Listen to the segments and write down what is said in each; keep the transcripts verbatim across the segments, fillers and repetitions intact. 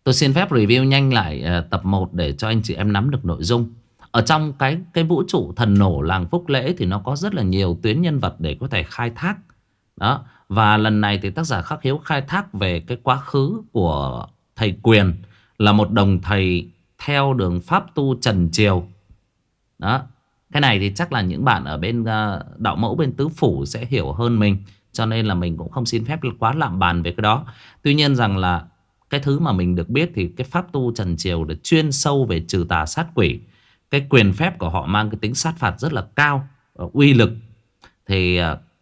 Tôi xin phép review nhanh lại uh, tập một để cho anh chị em nắm được nội dung. Ở trong cái cái vũ trụ thần nổ làng Phúc Lễ thì nó có rất là nhiều tuyến nhân vật để có thể khai thác. Đó. Và lần này thì tác giả Khắc Hiếu khai thác về cái quá khứ của thầy Quyền, là một đồng thầy theo đường pháp tu Trần Triều. Đó. Cái này thì chắc là những bạn ở bên uh, đạo mẫu bên tứ phủ sẽ hiểu hơn mình, cho nên là mình cũng không xin phép quá lạm bàn về cái đó. Tuy nhiên rằng là cái thứ mà mình được biết thì cái pháp tu Trần Triều được chuyên sâu về trừ tà sát quỷ. Cái quyền phép của họ mang cái tính sát phạt rất là cao, uy lực. Thì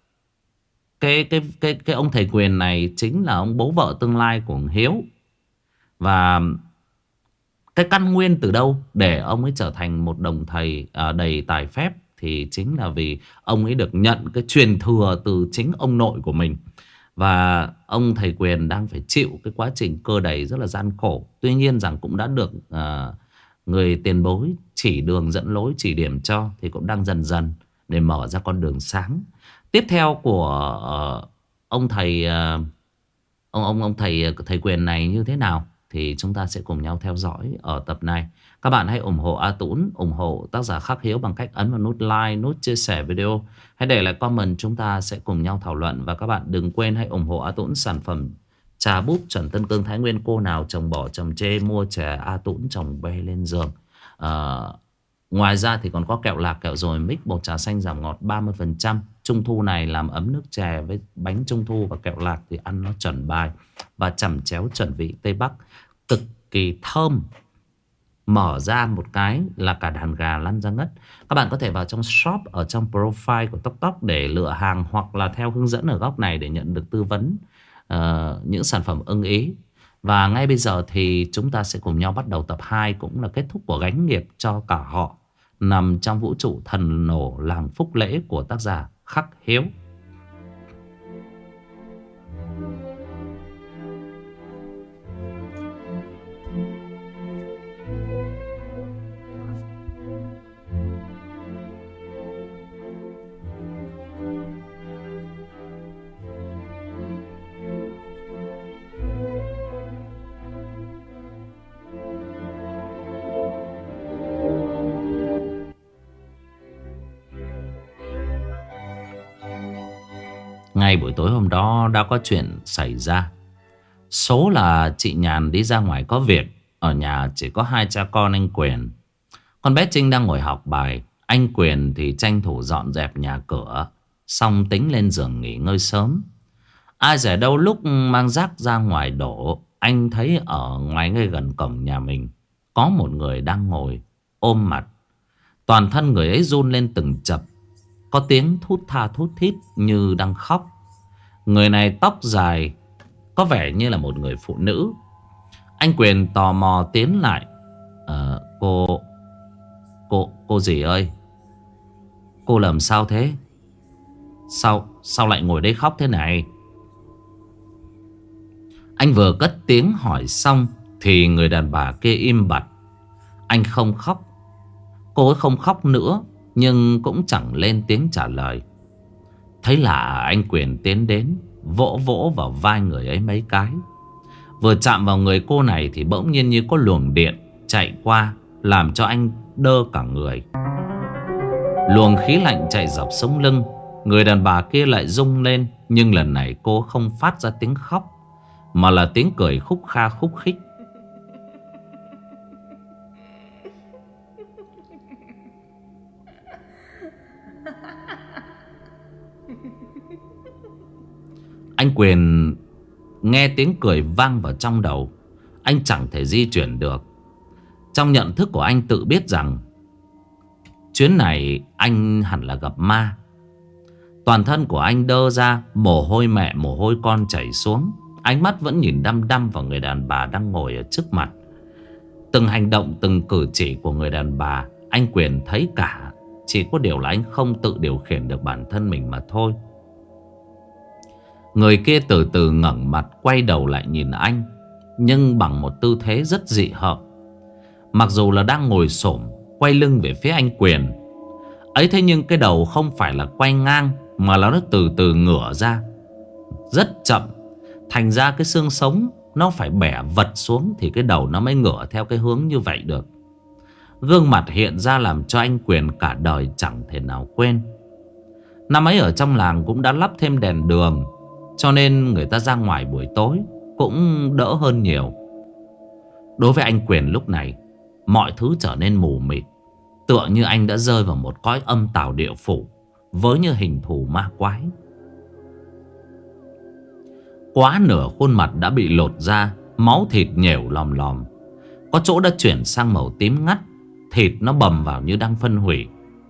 cái, cái, cái, cái ông thầy Quyền này chính là ông bố vợ tương lai của ông Hiếu. Và cái căn nguyên từ đâu để ông ấy trở thành một đồng thầy đầy tài phép thì chính là vì ông ấy được nhận cái truyền thừa từ chính ông nội của mình. Và ông thầy Quyền đang phải chịu cái quá trình cơ đầy rất là gian khổ. Tuy nhiên rằng cũng đã được uh, người tiền bối chỉ đường dẫn lối, chỉ điểm cho, thì cũng đang dần dần để mở ra con đường sáng. Tiếp theo của uh, ông thầy uh, ông ông ông thầy thầy Quyền này như thế nào thì chúng ta sẽ cùng nhau theo dõi ở tập này. Các bạn hãy ủng hộ A Tũng, ủng hộ tác giả Khắc Hiếu bằng cách ấn vào nút like, nút chia sẻ video. Hãy để lại comment, chúng ta sẽ cùng nhau thảo luận. Và các bạn đừng quên hãy ủng hộ A Tũng sản phẩm trà búp chuẩn Tân Cương Thái Nguyên. Cô nào chồng bỏ chồng chê mua chè A Tũng chồng bê lên giường. à, Ngoài ra thì còn có kẹo lạc, kẹo rồi mix bột trà xanh giảm ngọt ba mươi phần trăm. Trung thu này làm ấm nước chè với bánh trung thu và kẹo lạc thì ăn nó chuẩn bài và chẩm chéo chuẩn vị Tây Bắc, cực kỳ thơm. Mở ra một cái là cả đàn gà lăn ra ngất. Các bạn có thể vào trong shop, ở trong profile của Tốc Tốc để lựa hàng, hoặc là theo hướng dẫn ở góc này để nhận được tư vấn uh, những sản phẩm ưng ý. Và ngay bây giờ thì chúng ta sẽ cùng nhau bắt đầu tập hai, cũng là kết thúc của gánh nghiệp cho cả họ, nằm trong vũ trụ thần nổ làng Phúc Lễ của tác giả Khắc Hiếu. Ngay buổi tối hôm đó đã có chuyện xảy ra. Số là chị Nhàn đi ra ngoài có việc. Ở nhà chỉ có hai cha con anh Quyền. Con bé Trinh đang ngồi học bài. Anh Quyền thì tranh thủ dọn dẹp nhà cửa, xong tính lên giường nghỉ ngơi sớm. Ai dè đâu lúc mang rác ra ngoài đổ, anh thấy ở ngoài ngay gần cổng nhà mình có một người đang ngồi ôm mặt. Toàn thân người ấy run lên từng chập, có tiếng thút tha thút thít như đang khóc. Người này tóc dài, có vẻ như là một người phụ nữ. Anh Quyền tò mò tiến lại. à, Cô Cô Cô dì ơi, cô làm sao thế? Sao Sao lại ngồi đây khóc thế này? Anh vừa cất tiếng hỏi xong thì người đàn bà kia im bặt. Anh không khóc, cô ấy không khóc nữa, nhưng cũng chẳng lên tiếng trả lời. Thấy lạ, anh Quyền tiến đến, vỗ vỗ vào vai người ấy mấy cái. Vừa chạm vào người cô này thì bỗng nhiên như có luồng điện chạy qua, làm cho anh đơ cả người. Luồng khí lạnh chạy dọc sống lưng. Người đàn bà kia lại rung lên, nhưng lần này cô không phát ra tiếng khóc, mà là tiếng cười khúc kha khúc khích. Anh Quyền nghe tiếng cười vang vào trong đầu. Anh chẳng thể di chuyển được. Trong nhận thức của anh tự biết rằng chuyến này anh hẳn là gặp ma. Toàn thân của anh đơ ra, mồ hôi mẹ mồ hôi con chảy xuống. Ánh mắt vẫn nhìn đăm đăm vào người đàn bà đang ngồi ở trước mặt. Từng hành động, từng cử chỉ của người đàn bà anh Quyền thấy cả. Chỉ có điều là anh không tự điều khiển được bản thân mình mà thôi. Người kia từ từ ngẩng mặt quay đầu lại nhìn anh, nhưng bằng một tư thế rất dị hợm. Mặc dù là đang ngồi xổm quay lưng về phía anh Quyền ấy, thế nhưng cái đầu không phải là quay ngang, mà là nó từ từ ngửa ra rất chậm. Thành ra cái xương sống nó phải bẻ vật xuống thì cái đầu nó mới ngửa theo cái hướng như vậy được. Gương mặt hiện ra làm cho anh Quyền cả đời chẳng thể nào quên. Năm ấy ở trong làng cũng đã lắp thêm đèn đường, cho nên người ta ra ngoài buổi tối cũng đỡ hơn nhiều. Đối với anh Quyền lúc này, mọi thứ trở nên mù mịt, tựa như anh đã rơi vào một cõi âm tào địa phủ với như hình thù ma quái. Quá nửa khuôn mặt đã bị lột ra, máu thịt nhểu lòm lòm. Có chỗ đã chuyển sang màu tím ngắt, thịt nó bầm vào như đang phân hủy.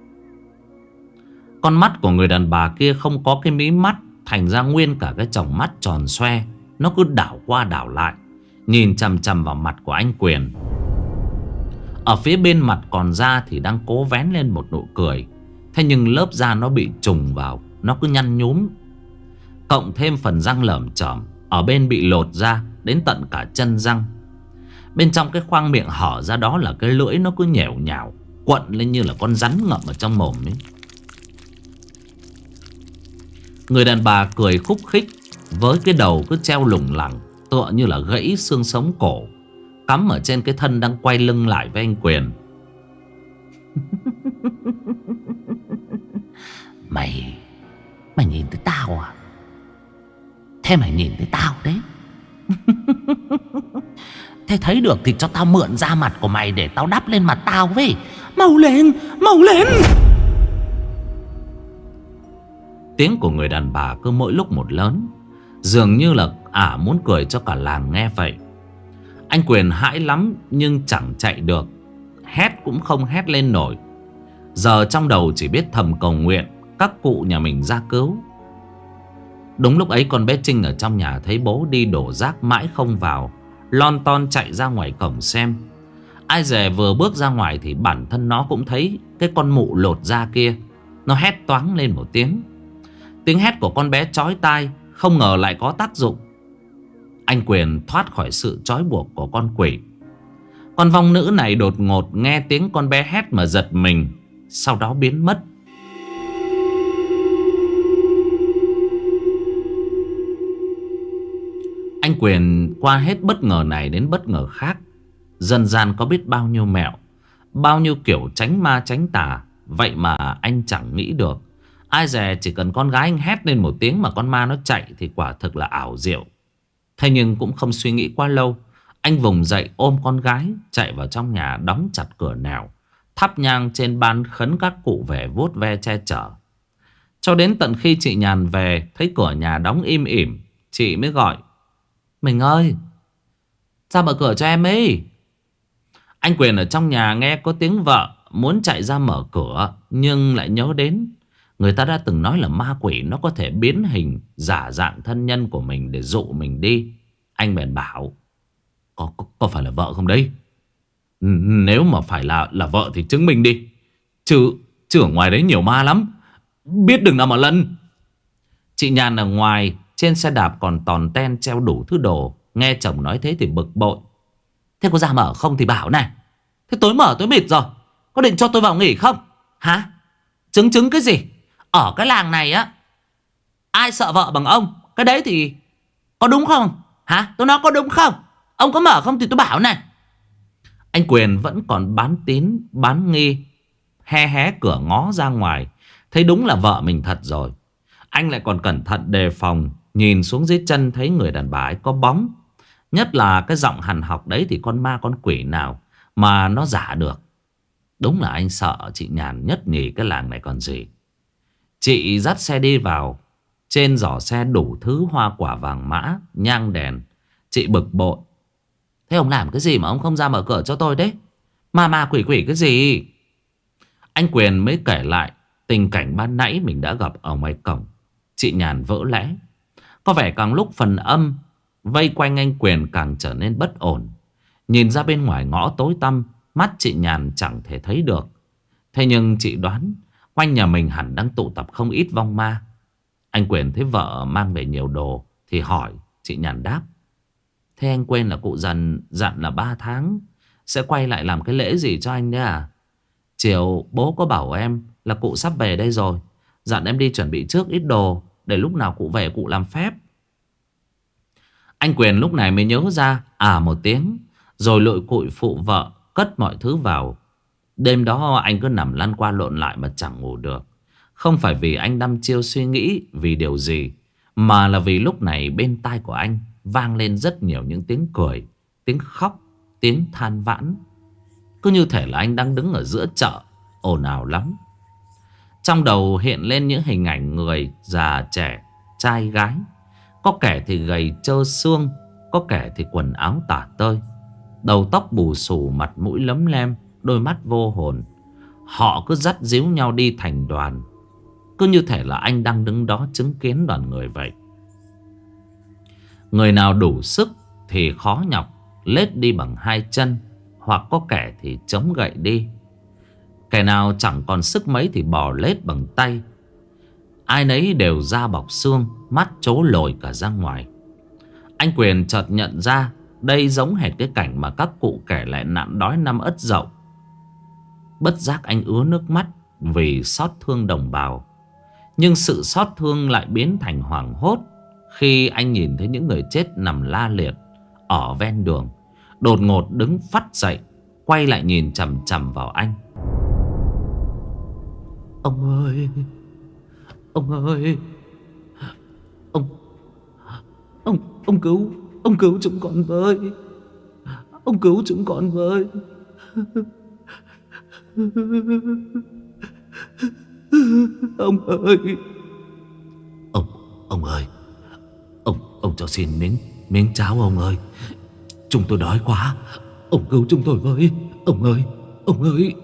Con mắt của người đàn bà kia không có cái mí mắt, thành ra nguyên cả cái tròng mắt tròn xoe. Nó cứ đảo qua đảo lại, nhìn chằm chằm vào mặt của anh Quyền. Ở phía bên mặt còn da thì đang cố vén lên một nụ cười. Thế nhưng lớp da nó bị trùng vào, nó cứ nhăn nhúm. Cộng thêm phần răng lởm chởm ở bên bị lột ra đến tận cả chân răng. Bên trong cái khoang miệng hở ra đó là cái lưỡi nó cứ nhẻo nhào, quận lên như là con rắn ngậm ở trong mồm ấy. Người đàn bà cười khúc khích với cái đầu cứ treo lủng lẳng, tựa như là gãy xương sống cổ, cắm ở trên cái thân đang quay lưng lại với anh Quyền. Mày Mày nhìn thấy tao à? Thế mày nhìn thấy tao đấy. Thế thấy được thì cho tao mượn da mặt của mày để tao đắp lên mặt tao với. Mau lên, mau lên. Tiếng của người đàn bà cứ mỗi lúc một lớn, dường như là ả muốn cười cho cả làng nghe vậy. Anh Quyền hãi lắm nhưng chẳng chạy được, hét cũng không hét lên nổi. Giờ trong đầu chỉ biết thầm cầu nguyện các cụ nhà mình ra cứu. Đúng lúc ấy con bé Trinh ở trong nhà thấy bố đi đổ rác mãi không vào, lon ton chạy ra ngoài cổng xem. Ai dè vừa bước ra ngoài thì bản thân nó cũng thấy cái con mụ lột da kia. Nó hét toáng lên một tiếng. Tiếng hét của con bé chói tai, không ngờ lại có tác dụng. Anh Quyền thoát khỏi sự trói buộc của con quỷ. Con vong nữ này đột ngột nghe tiếng con bé hét mà giật mình, sau đó biến mất. Anh Quyền qua hết bất ngờ này đến bất ngờ khác. Dân gian có biết bao nhiêu mẹo, bao nhiêu kiểu tránh ma tránh tà, vậy mà anh chẳng nghĩ được. Ai dè chỉ cần con gái anh hét lên một tiếng mà con ma nó chạy thì quả thực là ảo diệu. Thế nhưng cũng không suy nghĩ quá lâu, anh vùng dậy ôm con gái chạy vào trong nhà, đóng chặt cửa nẻo, thắp nhang trên ban khấn các cụ về vuốt ve che chở. Cho đến tận khi chị Nhàn về thấy cửa nhà đóng im ỉm, chị mới gọi: Mình ơi, ra mở cửa cho em ấy. Anh Quyền ở trong nhà nghe có tiếng vợ muốn chạy ra mở cửa, nhưng lại nhớ đến người ta đã từng nói là ma quỷ nó có thể biến hình giả dạng thân nhân của mình để dụ mình đi. Anh bèn bảo: Có, có, có phải là vợ không đấy? Nếu mà phải là là vợ thì chứng minh đi. Chứ, chứ ở ngoài đấy nhiều ma lắm, biết đừng nào mà lân. Chị Nhàn ở ngoài trên xe đạp còn tòn ten treo đủ thứ đồ, nghe chồng nói thế thì bực bội: Thế có ra mở không thì bảo này. Thế tối mở tối mịt rồi, có định cho tôi vào nghỉ không? Hả? Chứng chứng cái gì? Ở cái làng này á, ai sợ vợ bằng ông? Cái đấy thì có đúng không? Hả? Tôi nói có đúng không? Ông có mở không thì tôi bảo này. Anh Quyền vẫn còn bán tín bán nghi, hé hé cửa ngó ra ngoài, thấy đúng là vợ mình thật rồi. Anh lại còn cẩn thận đề phòng, nhìn xuống dưới chân thấy người đàn bà ấy có bóng. Nhất là cái giọng hằn học đấy thì con ma con quỷ nào mà nó giả được. Đúng là anh sợ chị Nhàn nhất nhì cái làng này còn gì. Chị dắt xe đi vào. Trên giỏ xe đủ thứ hoa quả vàng mã, nhang đèn. Chị bực bội: Thế ông làm cái gì mà ông không ra mở cửa cho tôi đấy? Ma ma quỷ quỷ cái gì? Anh Quyền mới kể lại tình cảnh ban nãy mình đã gặp ở ngoài cổng. Chị Nhàn vỡ lẽ. Có vẻ càng lúc phần âm vây quanh anh Quyền càng trở nên bất ổn. Nhìn ra bên ngoài ngõ tối tăm, mắt chị Nhàn chẳng thể thấy được. Thế nhưng chị đoán quanh nhà mình hẳn đang tụ tập không ít vong ma. Anh Quyền thấy vợ mang về nhiều đồ thì hỏi. Chị Nhàn đáp: Thế anh quên là cụ dần dặn là ba tháng sẽ quay lại làm cái lễ gì cho anh đấy à? Chiều bố có bảo em là cụ sắp về đây rồi, dặn em đi chuẩn bị trước ít đồ để lúc nào cụ về cụ làm phép. Anh Quyền lúc này mới nhớ ra, à một tiếng, rồi lội cụi phụ vợ cất mọi thứ vào. Đêm đó anh cứ nằm lăn qua lộn lại mà chẳng ngủ được. Không phải vì anh đăm chiêu suy nghĩ vì điều gì, mà là vì lúc này bên tai của anh vang lên rất nhiều những tiếng cười, tiếng khóc, tiếng than vãn. Cứ như thể là anh đang đứng ở giữa chợ, ồn ào lắm. Trong đầu hiện lên những hình ảnh người già trẻ, trai gái. Có kẻ thì gầy trơ xương, có kẻ thì quần áo tả tơi, đầu tóc bù xù, mặt mũi lấm lem, đôi mắt vô hồn. Họ cứ dắt díu nhau đi thành đoàn, cứ như thể là anh đang đứng đó chứng kiến đoàn người vậy. Người nào đủ sức thì khó nhọc lết đi bằng hai chân, hoặc có kẻ thì chống gậy đi. Kẻ nào chẳng còn sức mấy thì bò lết bằng tay. Ai nấy đều da bọc xương, mắt trố lồi cả ra ngoài. Anh Quyền chợt nhận ra đây giống hệt cái cảnh mà các cụ kể lại nạn đói năm Ất Dậu. Bất giác anh ứa nước mắt vì xót thương đồng bào. Nhưng sự xót thương lại biến thành hoảng hốt khi anh nhìn thấy những người chết nằm la liệt ở ven đường. Đột ngột đứng phắt dậy, quay lại nhìn chằm chằm vào anh. Ông ơi, ông ơi, Ông Ông Ông cứu Ông cứu chúng con với. Ông cứu chúng con với. Ông ơi. Ông Ông ơi, Ông Ông cho xin miếng Miếng cháo ông ơi. Chúng tôi đói quá. Ông cứu chúng tôi với. Ông ơi, ông ơi.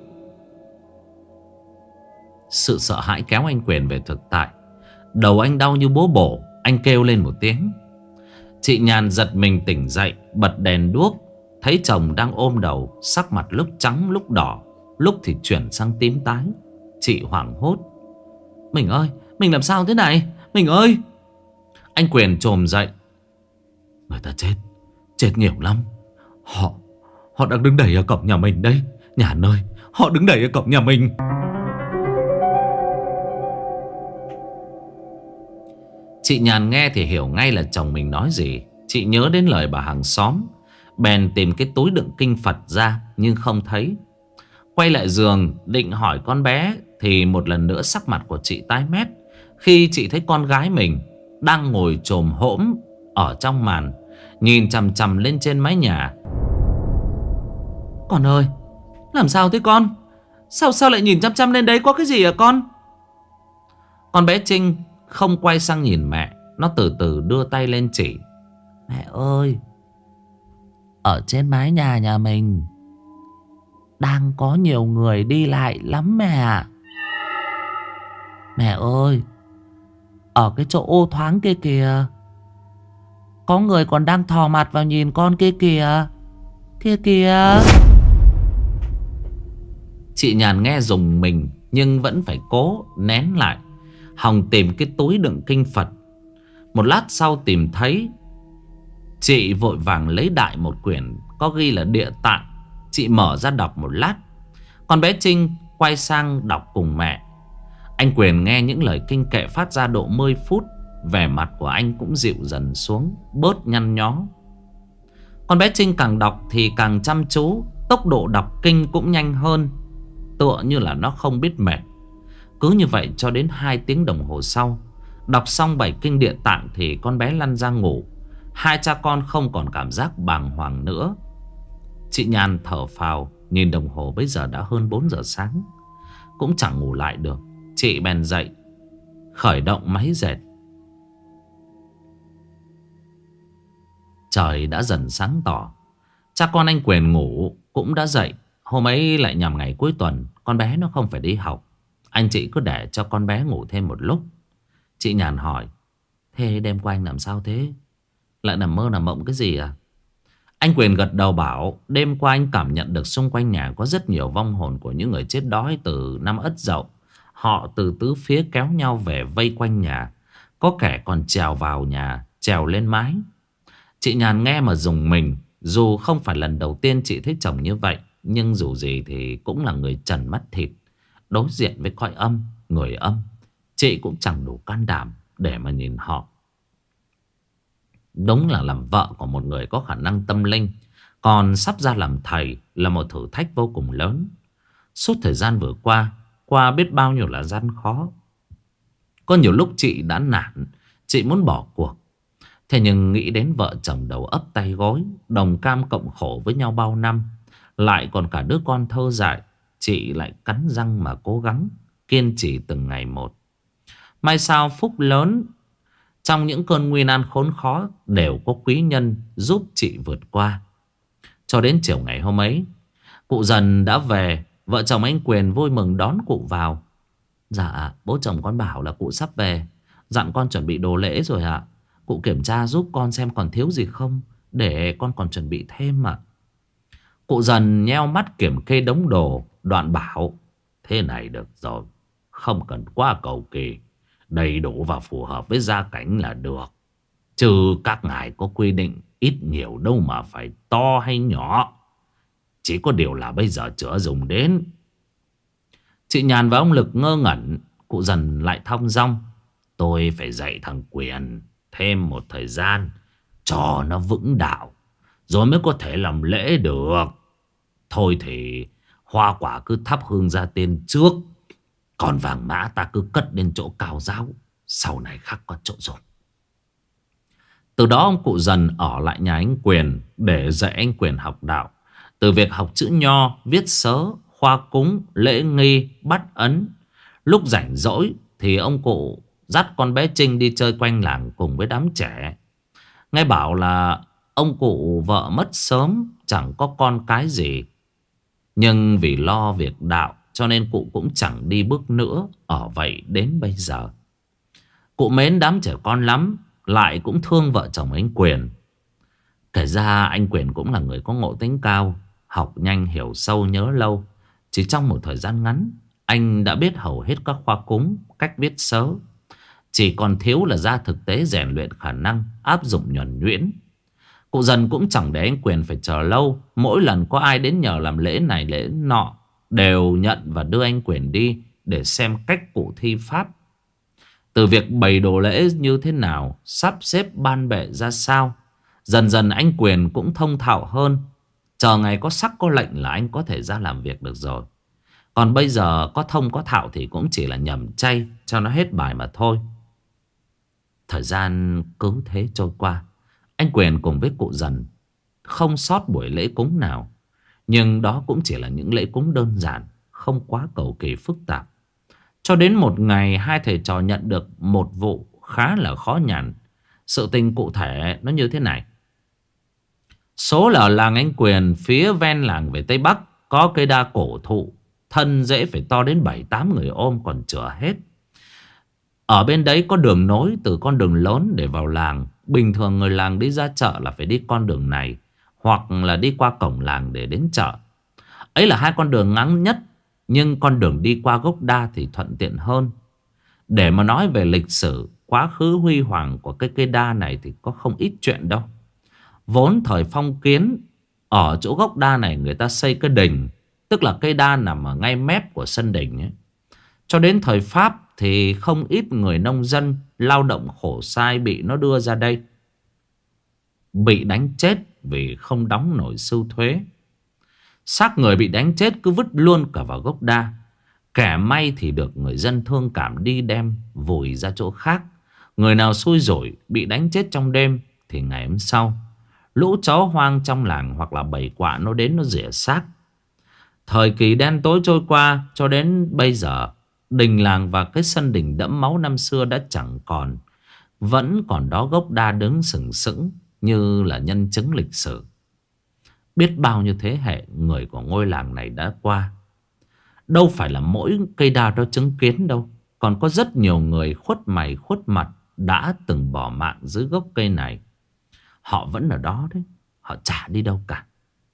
Sự sợ hãi kéo anh Quyền về thực tại. Đầu anh đau như búa bổ. Anh kêu lên một tiếng. Chị Nhàn giật mình tỉnh dậy, bật đèn đuốc. Thấy chồng đang ôm đầu, sắc mặt lúc trắng lúc đỏ, lúc thì chuyển sang tím tái. Chị hoảng hốt. Mình ơi, mình làm sao thế này? Mình ơi. Anh Quyền chồm dậy. Người ta chết, chết nhiều lắm. Họ Họ đang đứng đẩy ở cổng nhà mình đây. Nhàn ơi, họ đứng đẩy ở cổng nhà mình. Chị Nhàn nghe thì hiểu ngay là chồng mình nói gì. Chị nhớ đến lời bà hàng xóm, bèn tìm cái túi đựng kinh Phật ra nhưng không thấy. Quay lại giường định hỏi con bé thì một lần nữa sắc mặt của chị tái mét khi chị thấy con gái mình đang ngồi chồm hổm ở trong màn, nhìn chằm chằm lên trên mái nhà. Con ơi, làm sao thế con? Sao sao lại nhìn chăm chăm lên đấy, có cái gì à con? Con bé Trinh không quay sang nhìn mẹ. Nó từ từ đưa tay lên chỉ. Mẹ ơi, ở trên mái nhà nhà mình đang có nhiều người đi lại lắm mẹ. Mẹ ơi, ở cái chỗ ô thoáng kia kìa, có người còn đang thò mặt vào nhìn con kia kìa. Kia kìa. Chị Nhàn nghe rùng mình nhưng vẫn phải cố nén lại, hòng tìm cái túi đựng kinh Phật. Một lát sau tìm thấy. Chị vội vàng lấy đại một quyển có ghi là Địa Tạng. Chị mở ra đọc một lát. Con bé Trinh quay sang đọc cùng mẹ. Anh Quyền nghe những lời kinh kệ phát ra độ mười phút. Vẻ mặt của anh cũng dịu dần xuống, bớt nhăn nhó. Con bé Trinh càng đọc thì càng chăm chú. Tốc độ đọc kinh cũng nhanh hơn, tựa như là nó không biết mệt. Cứ như vậy cho đến hai tiếng đồng hồ sau, đọc xong bảy kinh Địa Tạng thì con bé lăn ra ngủ. Hai cha con không còn cảm giác bàng hoàng nữa. Chị Nhàn thở phào, nhìn đồng hồ bây giờ đã hơn bốn giờ sáng, cũng chẳng ngủ lại được. Chị bèn dậy, khởi động máy dệt. Trời đã dần sáng tỏ. Cha con anh Quyền ngủ cũng đã dậy. Hôm ấy lại nhằm ngày cuối tuần, con bé nó không phải đi học. Anh chị cứ để cho con bé ngủ thêm một lúc. Chị Nhàn hỏi. Thế đêm qua anh làm sao thế? Lại nằm mơ nằm mộng cái gì à? Anh Quyền gật đầu bảo. Đêm qua anh cảm nhận được xung quanh nhà có rất nhiều vong hồn của những người chết đói từ năm Ất Dậu. Họ từ tứ phía kéo nhau về vây quanh nhà. Có kẻ còn trèo vào nhà, trèo lên mái. Chị Nhàn nghe mà rùng mình. Dù không phải lần đầu tiên chị thấy chồng như vậy, nhưng dù gì thì cũng là người trần mắt thịt, đối diện với cõi âm, người âm. Chị cũng chẳng đủ can đảm để mà nhìn họ. Đúng là làm vợ của một người có khả năng tâm linh, còn sắp ra làm thầy là một thử thách vô cùng lớn. Suốt thời gian vừa qua, qua biết bao nhiêu là gian khó. Có nhiều lúc chị đã nản, chị muốn bỏ cuộc. Thế nhưng nghĩ đến vợ chồng đầu ấp tay gối, đồng cam cộng khổ với nhau bao năm, lại còn cả đứa con thơ dại, chị lại cắn răng mà cố gắng, kiên trì từng ngày một. May sao phúc lớn, trong những cơn nguy nan khốn khó đều có quý nhân giúp chị vượt qua. Cho đến chiều ngày hôm ấy, cụ Dần đã về. Vợ chồng anh Quyền vui mừng đón cụ vào. Dạ bố chồng con bảo là cụ sắp về, dặn con chuẩn bị đồ lễ rồi ạ. Cụ kiểm tra giúp con xem còn thiếu gì không, để con còn chuẩn bị thêm ạ. Cụ Dần nheo mắt kiểm kê đống đồ, đoạn bảo: thế này được rồi, không cần quá cầu kỳ, đầy đủ và phù hợp với gia cảnh là được. Chứ các ngài có quy định ít nhiều đâu mà phải to hay nhỏ. Chỉ có điều là bây giờ chưa dùng đến. Chị Nhàn và ông Lực ngơ ngẩn. Cụ Dần lại thong dong: tôi phải dạy thằng Quyền thêm một thời gian cho nó vững đạo, rồi mới có thể làm lễ được. Thôi thì hoa quả cứ thắp hương ra tiên trước, còn vàng mã ta cứ cất lên chỗ cao giáo, sau này khắc có chỗ dùng. Từ đó ông cụ Dần ở lại nhà anh Quyền để dạy anh Quyền học đạo. Từ việc học chữ nho, viết sớ, khoa cúng, lễ nghi, bắt ấn. Lúc rảnh rỗi thì ông cụ dắt con bé Trinh đi chơi quanh làng cùng với đám trẻ. Nghe bảo là ông cụ vợ mất sớm, chẳng có con cái gì. Nhưng vì lo việc đạo cho nên cụ cũng chẳng đi bước nữa. Ở vậy đến bây giờ. Cụ mến đám trẻ con lắm, lại cũng thương vợ chồng anh Quyền. Kể ra anh Quyền cũng là người có ngộ tính cao, học nhanh, hiểu sâu, nhớ lâu. Chỉ trong một thời gian ngắn, anh đã biết hầu hết các khoa cúng, cách viết sớ. Chỉ còn thiếu là ra thực tế rèn luyện khả năng áp dụng nhuần nhuyễn. Cụ Dần cũng chẳng để anh Quyền phải chờ lâu. Mỗi lần có ai đến nhờ làm lễ này lễ nọ, đều nhận và đưa anh Quyền đi để xem cách cụ thi pháp. Từ việc bày đồ lễ như thế nào, sắp xếp ban bệ ra sao, dần dần anh Quyền cũng thông thạo hơn. Chờ ngày có sắc có lệnh là anh có thể ra làm việc được rồi. Còn bây giờ có thông có thạo thì cũng chỉ là nhầm chay cho nó hết bài mà thôi. Thời gian cứ thế trôi qua. Anh Quyền cùng với cụ Dần không sót buổi lễ cúng nào. Nhưng đó cũng chỉ là những lễ cúng đơn giản, không quá cầu kỳ phức tạp. Cho đến một ngày, hai thầy trò nhận được một vụ khá là khó nhằn. Sự tình cụ thể nó như thế này. Số là ở làng anh Quyền, phía ven làng về Tây Bắc, có cây đa cổ thụ, thân rễ phải to đến bảy tám người ôm còn chữa hết. Ở bên đấy có đường nối từ con đường lớn để vào làng. Bình thường người làng đi ra chợ là phải đi con đường này, hoặc là đi qua cổng làng để đến chợ. Ấy là hai con đường ngắn nhất, nhưng con đường đi qua gốc đa thì thuận tiện hơn. Để mà nói về lịch sử, quá khứ huy hoàng của cây cây đa này thì có không ít chuyện đâu. Vốn thời phong kiến, ở chỗ gốc đa này người ta xây cái đình, tức là cây đa nằm ở ngay mép của sân đình ấy. Cho đến thời Pháp thì không ít người nông dân lao động khổ sai bị nó đưa ra đây, bị đánh chết vì không đóng nổi sưu thuế. Xác người bị đánh chết cứ vứt luôn cả vào gốc đa. Kẻ may thì được người dân thương cảm đi đem vùi ra chỗ khác. Người nào xui rủi bị đánh chết trong đêm thì ngày hôm sau lũ chó hoang trong làng hoặc là bầy quạ nó đến nó rỉa xác. Thời kỳ đen tối trôi qua, cho đến bây giờ đình làng và cái sân đình đẫm máu năm xưa đã chẳng còn. Vẫn còn đó gốc đa đứng sừng sững như là nhân chứng lịch sử. Biết bao nhiêu thế hệ người của ngôi làng này đã qua. Đâu phải là mỗi cây đa đó chứng kiến đâu. Còn có rất nhiều người khuất mày khuất mặt đã từng bỏ mạng dưới gốc cây này. Họ vẫn ở đó đấy, họ chả đi đâu cả.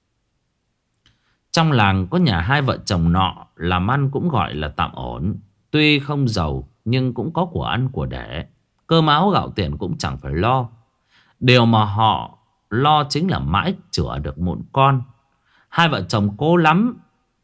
Trong làng có nhà hai vợ chồng nọ, làm ăn cũng gọi là tạm ổn. Tuy không giàu nhưng cũng có của ăn của để. Cơm áo gạo tiền cũng chẳng phải lo. Điều mà họ lo chính là mãi chữa được mụn con. Hai vợ chồng cố lắm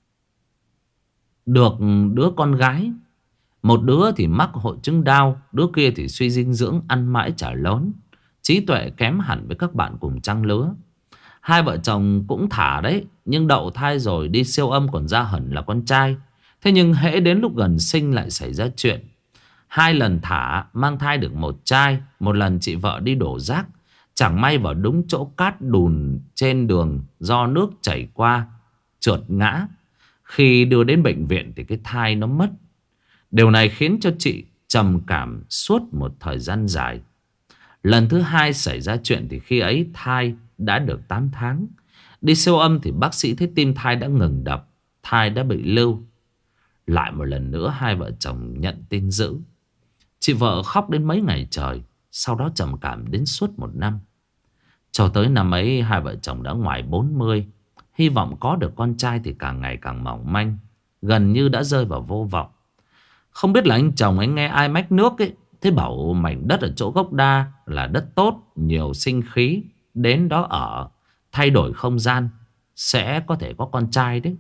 được đứa con gái. Một đứa thì mắc hội chứng đau, đứa kia thì suy dinh dưỡng, ăn mãi chả lớn. trí tuệ kém hẳn với các bạn cùng trang lứa. Hai vợ chồng cũng thả đấy, nhưng đậu thai rồi đi siêu âm còn ra hẳn là con trai. Thế nhưng hễ đến lúc gần sinh lại xảy ra chuyện. Hai lần thả mang thai được một trai. Một lần chị vợ đi đổ rác, chẳng may vào đúng chỗ cát đùn trên đường do nước chảy qua, trượt ngã. Khi đưa đến bệnh viện thì cái thai nó mất. Điều này khiến cho chị trầm cảm suốt một thời gian dài. Lần thứ hai xảy ra chuyện thì khi ấy thai đã được tám tháng. Đi siêu âm thì bác sĩ thấy tim thai đã ngừng đập, thai đã bị lưu. Lại một lần nữa hai vợ chồng nhận tin dữ. Chị vợ khóc đến mấy ngày trời, sau đó trầm cảm đến suốt một năm. Cho tới năm ấy hai vợ chồng đã ngoài bốn mươi. Hy vọng có được con trai thì càng ngày càng mỏng manh, gần như đã rơi vào vô vọng. Không biết là anh chồng anh nghe ai mách nước ấy, thế bảo mảnh đất ở chỗ gốc đa là đất tốt, nhiều sinh khí, đến đó ở, thay đổi không gian, sẽ có thể có con trai đấy.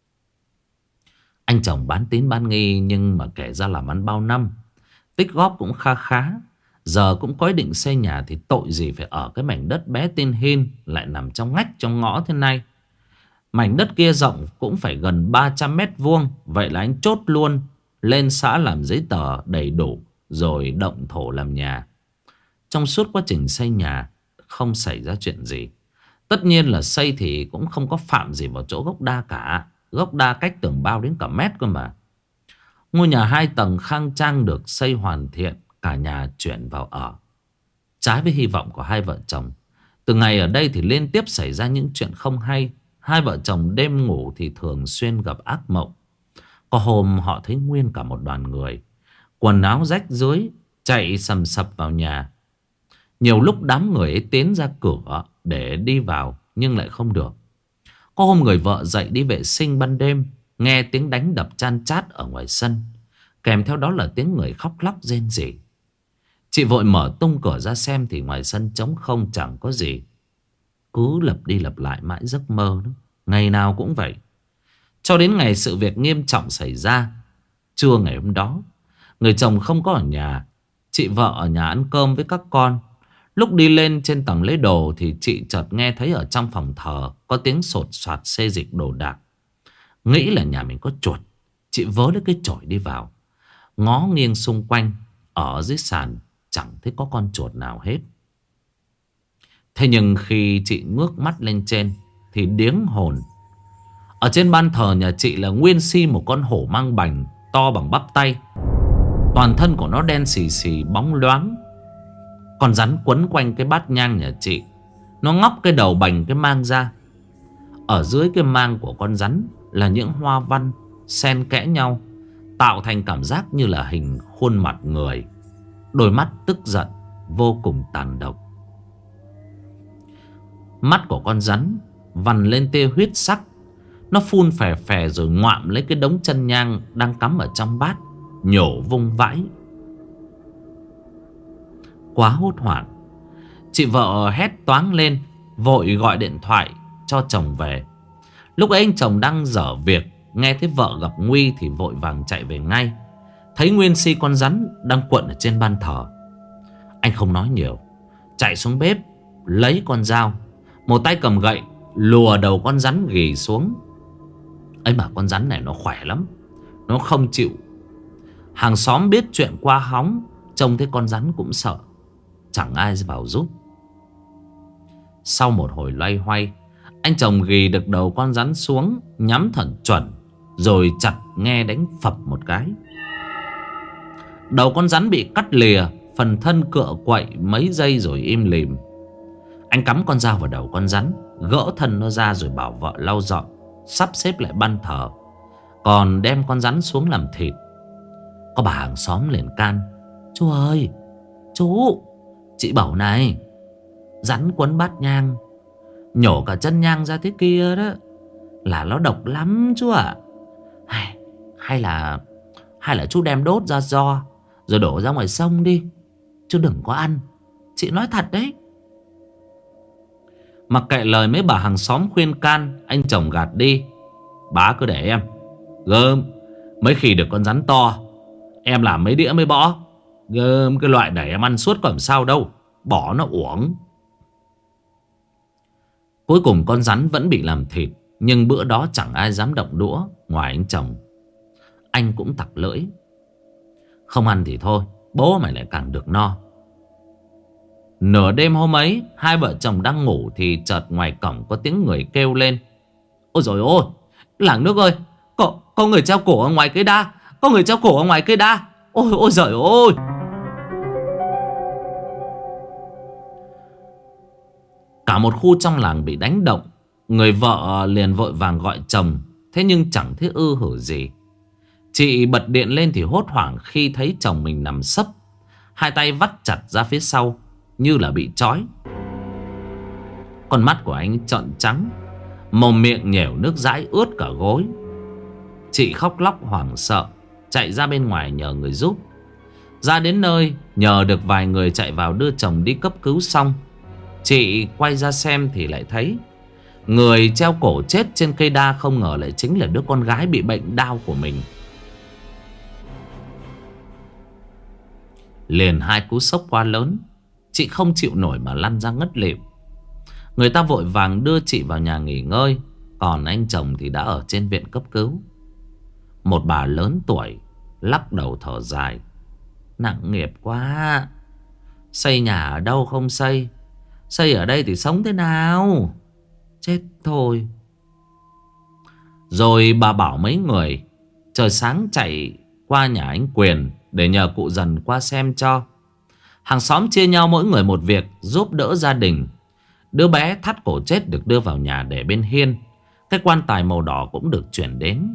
Anh chồng bán tín bán nghi, nhưng mà kể ra làm ăn bao năm, tích góp cũng kha khá. Giờ cũng có ý định xây nhà thì tội gì phải ở cái mảnh đất bé tin hin, lại nằm trong ngách trong ngõ thế này. Mảnh đất kia rộng cũng phải gần ba trăm mét vuông. Vậy là anh chốt luôn, lên xã làm giấy tờ đầy đủ, rồi động thổ làm nhà. Trong suốt quá trình xây nhà không xảy ra chuyện gì. Tất nhiên là xây thì cũng không có phạm gì vào chỗ gốc đa cả. Gốc đa cách tường bao đến cả mét cơ mà. Ngôi nhà hai tầng khang trang được xây hoàn thiện, cả nhà chuyển vào ở. Trái với hy vọng của hai vợ chồng, từ ngày ở đây thì liên tiếp xảy ra những chuyện không hay. Hai vợ chồng đêm ngủ thì thường xuyên gặp ác mộng. Có hôm họ thấy nguyên cả một đoàn người, quần áo rách rưới, chạy sầm sập vào nhà. Nhiều lúc đám người ấy tiến ra cửa để đi vào, nhưng lại không được. Có hôm người vợ dậy đi vệ sinh ban đêm, nghe tiếng đánh đập chan chát ở ngoài sân, kèm theo đó là tiếng người khóc lóc rên rỉ. Chị vội mở tung cửa ra xem thì ngoài sân trống không, chẳng có gì. Cứ lặp đi lặp lại mãi giấc mơ đó, ngày nào cũng vậy. Cho đến ngày sự việc nghiêm trọng xảy ra. Trưa ngày hôm đó, người chồng không có ở nhà, chị vợ ở nhà ăn cơm với các con. Lúc đi lên trên tầng lấy đồ thì chị chợt nghe thấy ở trong phòng thờ có tiếng sột soạt xê dịch đồ đạc. Nghĩ là nhà mình có chuột, chị vớ lấy cái chổi đi vào, ngó nghiêng xung quanh. Ở dưới sàn chẳng thấy có con chuột nào hết. Thế nhưng khi chị ngước mắt lên trên thì điếng hồn. Ở trên ban thờ nhà chị là nguyên si một con hổ mang bành to bằng bắp tay. Toàn thân của nó đen xì xì bóng loáng. Con rắn quấn quanh cái bát nhang nhà chị, nó ngóc cái đầu bành cái mang ra. Ở dưới cái mang của con rắn là những hoa văn xen kẽ nhau, tạo thành cảm giác như là hình khuôn mặt người. Đôi mắt tức giận, vô cùng tàn độc. Mắt của con rắn vằn lên tia huyết sắc. Nó phun phè phè rồi ngoạm lấy cái đống chân nhang đang cắm ở trong bát, nhổ vung vãi. Quá hốt hoảng, chị vợ hét toáng lên, vội gọi điện thoại cho chồng về. Lúc ấy anh chồng đang dở việc, nghe thấy vợ gặp nguy thì vội vàng chạy về ngay. Thấy nguyên si con rắn đang quận ở trên ban thờ. Anh không nói nhiều, chạy xuống bếp lấy con dao, một tay cầm gậy lùa đầu con rắn ghì xuống. Ấy mà con rắn này nó khỏe lắm, nó không chịu. Hàng xóm biết chuyện qua hóng, trông thấy con rắn cũng sợ, chẳng ai vào giúp. Sau một hồi loay hoay, anh chồng ghì được đầu con rắn xuống, nhắm thật chuẩn, rồi chặt nghe đánh phập một cái. Đầu con rắn bị cắt lìa, phần thân cựa quậy mấy giây rồi im lìm. Anh cắm con dao vào đầu con rắn, gỡ thân nó ra rồi bảo vợ lau dọn, sắp xếp lại ban thờ, còn đem con rắn xuống làm thịt. Có bà hàng xóm liền can: "Chú ơi, chú, chị bảo này, rắn quấn bát nhang, nhổ cả chân nhang ra thế kia đó, là nó độc lắm chú ạ. Hay, hay là Hay là chú đem đốt ra giò, rồi đổ ra ngoài sông đi, chứ đừng có ăn. Chị nói thật đấy." Mặc kệ lời mấy bà hàng xóm khuyên can, anh chồng gạt đi: "Bá cứ để em gơm, mấy khi được con rắn to, em làm mấy đĩa mới bỏ. Gơm cái loại để em ăn suốt còn sao đâu. bỏ nó uổng. Cuối cùng con rắn vẫn bị làm thịt. Nhưng bữa đó chẳng ai dám động đũa ngoài anh chồng. Anh cũng tặc lưỡi: không ăn thì thôi, bố mày lại càng được no. Nửa đêm hôm ấy, hai vợ chồng đang ngủ thì chợt ngoài cổng có tiếng người kêu lên: ôi dồi ôi, làng nước ơi, Có, có người treo cổ ở ngoài cây đa. Có người treo cổ ở ngoài cây đa. Ôi ôi giời ôi. Cả một khu trong làng bị đánh động. Người vợ liền vội vàng gọi chồng. Thế nhưng chẳng thấy ư hử gì. Chị bật điện lên thì hốt hoảng khi thấy chồng mình nằm sấp, hai tay vắt chặt ra phía sau như là bị trói. Con mắt của anh trợn trắng, mồm miệng nhểu nước dãi ướt cả gối. Chị khóc lóc hoảng sợ, chạy ra bên ngoài nhờ người giúp. Ra đến nơi, nhờ được vài người chạy vào đưa chồng đi cấp cứu xong, chị quay ra xem thì lại thấy người treo cổ chết trên cây đa không ngờ lại chính là đứa con gái bị bệnh đau của mình. Liền hai cú sốc quá lớn, chị không chịu nổi mà lăn ra ngất lịm. Người ta vội vàng đưa chị vào nhà nghỉ ngơi, còn anh chồng thì đã ở trên viện cấp cứu. Một bà lớn tuổi lắc đầu thở dài: nặng nghiệp quá. Xây nhà ở đâu không xây, xây ở đây thì sống thế nào. Chết thôi. Rồi bà bảo mấy người trời sáng chạy qua nhà anh Quyền để nhờ cụ Dần qua xem cho. Hàng xóm chia nhau mỗi người một việc giúp đỡ gia đình. Đứa bé thắt cổ chết được đưa vào nhà để bên hiên. Cái quan tài màu đỏ cũng được chuyển đến.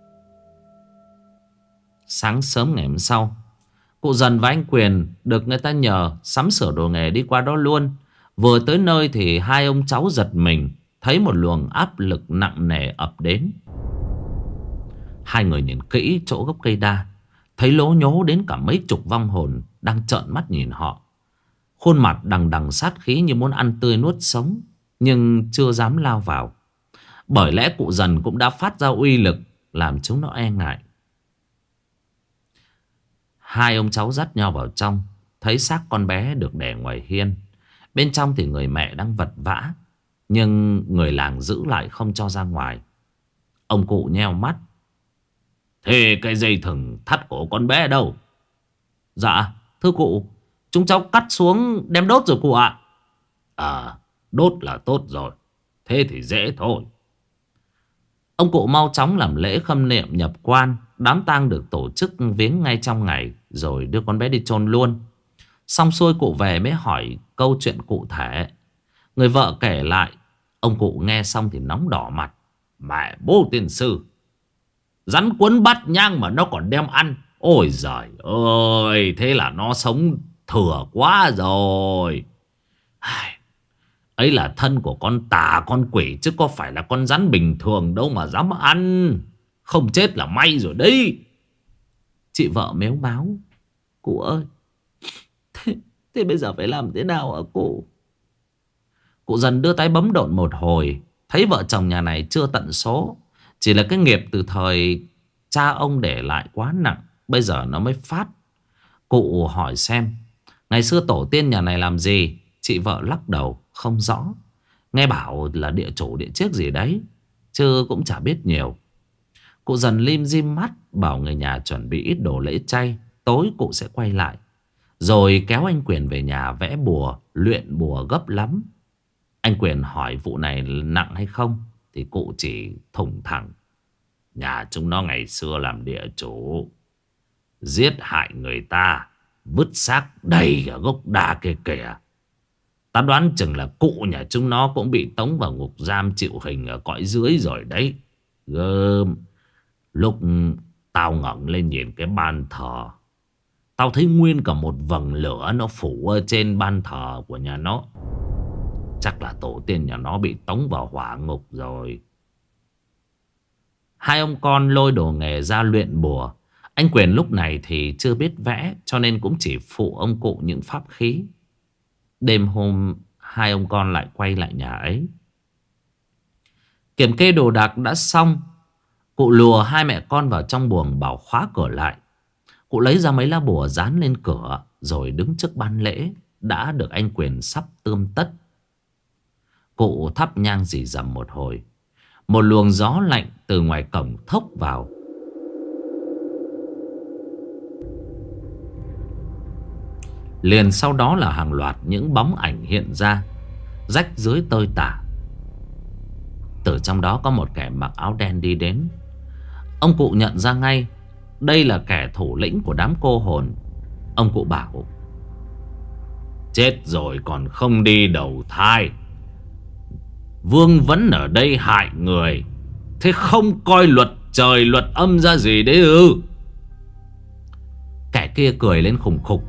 Sáng sớm ngày hôm sau, cụ Dần và anh Quyền được người ta nhờ sắm sửa đồ nghề đi qua đó luôn. Vừa tới nơi thì hai ông cháu giật mình, thấy một luồng áp lực nặng nề ập đến. Hai người nhìn kỹ chỗ gốc cây đa, thấy lố nhố đến cả mấy chục vong hồn đang trợn mắt nhìn họ. Khuôn mặt đằng đằng sát khí như muốn ăn tươi nuốt sống, nhưng chưa dám lao vào. Bởi lẽ cụ Dần cũng đã phát ra uy lực làm chúng nó e ngại. Hai ông cháu dắt nhau vào trong, thấy xác con bé được để ngoài hiên. Bên trong thì người mẹ đang vật vã, nhưng người làng giữ lại không cho ra ngoài. Ông cụ nheo mắt: thế cái dây thừng thắt cổ con bé đâu? Dạ thưa cụ, chúng cháu cắt xuống đem đốt rồi cụ ạ. À, đốt là tốt rồi, thế thì dễ thôi. Ông cụ mau chóng làm lễ khâm niệm nhập quan. Đám tang được tổ chức viếng ngay trong ngày, rồi đưa con bé đi chôn luôn. Xong xuôi cụ về mới hỏi câu chuyện cụ thể. Người vợ kể lại. Ông cụ nghe xong thì nóng đỏ mặt: mẹ bố tiên sư, rắn cuốn bát nhang mà nó còn đem ăn. Ôi giời ơi, thế là nó sống thừa quá rồi. Ấy là thân của con tà con quỷ, chứ có phải là con rắn bình thường đâu mà dám ăn. Không chết là may rồi đấy. Chị vợ mếu máo: cụ ơi, thế, thế bây giờ phải làm thế nào hả cụ? Cụ Dần đưa tay bấm độn một hồi, thấy vợ chồng nhà này chưa tận số. Chỉ là cái nghiệp từ thời cha ông để lại quá nặng, bây giờ nó mới phát. Cụ hỏi xem ngày xưa tổ tiên nhà này làm gì. Chị vợ lắc đầu không rõ. Nghe bảo là địa chủ địa chiếc gì đấy, chứ cũng chả biết nhiều. Cụ Dần lim dim mắt, bảo người nhà chuẩn bị ít đồ lễ chay, tối cụ sẽ quay lại. Rồi kéo anh Quyền về nhà vẽ bùa, luyện bùa gấp lắm. Anh Quyền hỏi vụ này nặng hay không, thì cụ chỉ thủng thẳng: nhà chúng nó ngày xưa làm địa chủ, giết hại người ta, vứt xác đầy ở gốc đa kia kìa. Ta đoán chừng là cụ nhà chúng nó cũng bị tống vào ngục giam chịu hình ở cõi dưới rồi đấy. Gơm. Lúc tao ngẩng lên nhìn cái ban thờ, tao thấy nguyên cả một vầng lửa nó phủ ở trên ban thờ của nhà nó. Chắc là tổ tiên nhà nó bị tống vào hỏa ngục rồi. Hai ông con lôi đồ nghề ra luyện bùa. Anh Quyền lúc này thì chưa biết vẽ, cho nên cũng chỉ phụ ông cụ những pháp khí. Đêm hôm hai ông con lại quay lại nhà ấy. Kiểm kê đồ đạc đã xong, cụ lùa hai mẹ con vào trong buồng bảo khóa cửa lại. Cụ lấy ra mấy lá bùa dán lên cửa, rồi đứng trước ban lễ đã được anh Quyền sắp tươm tất. Cụ thắp nhang rì rầm một hồi, một luồng gió lạnh từ ngoài cổng thốc vào. Liền sau đó là hàng loạt những bóng ảnh hiện ra, rách rưới tơi tả. Từ trong đó có một kẻ mặc áo đen đi đến. Ông cụ nhận ra ngay đây là kẻ thủ lĩnh của đám cô hồn. Ông cụ bảo: chết rồi còn không đi đầu thai, vương vấn ở đây hại người, thế không coi luật trời luật âm ra gì đấy ư? Kẻ kia cười lên khùng khục: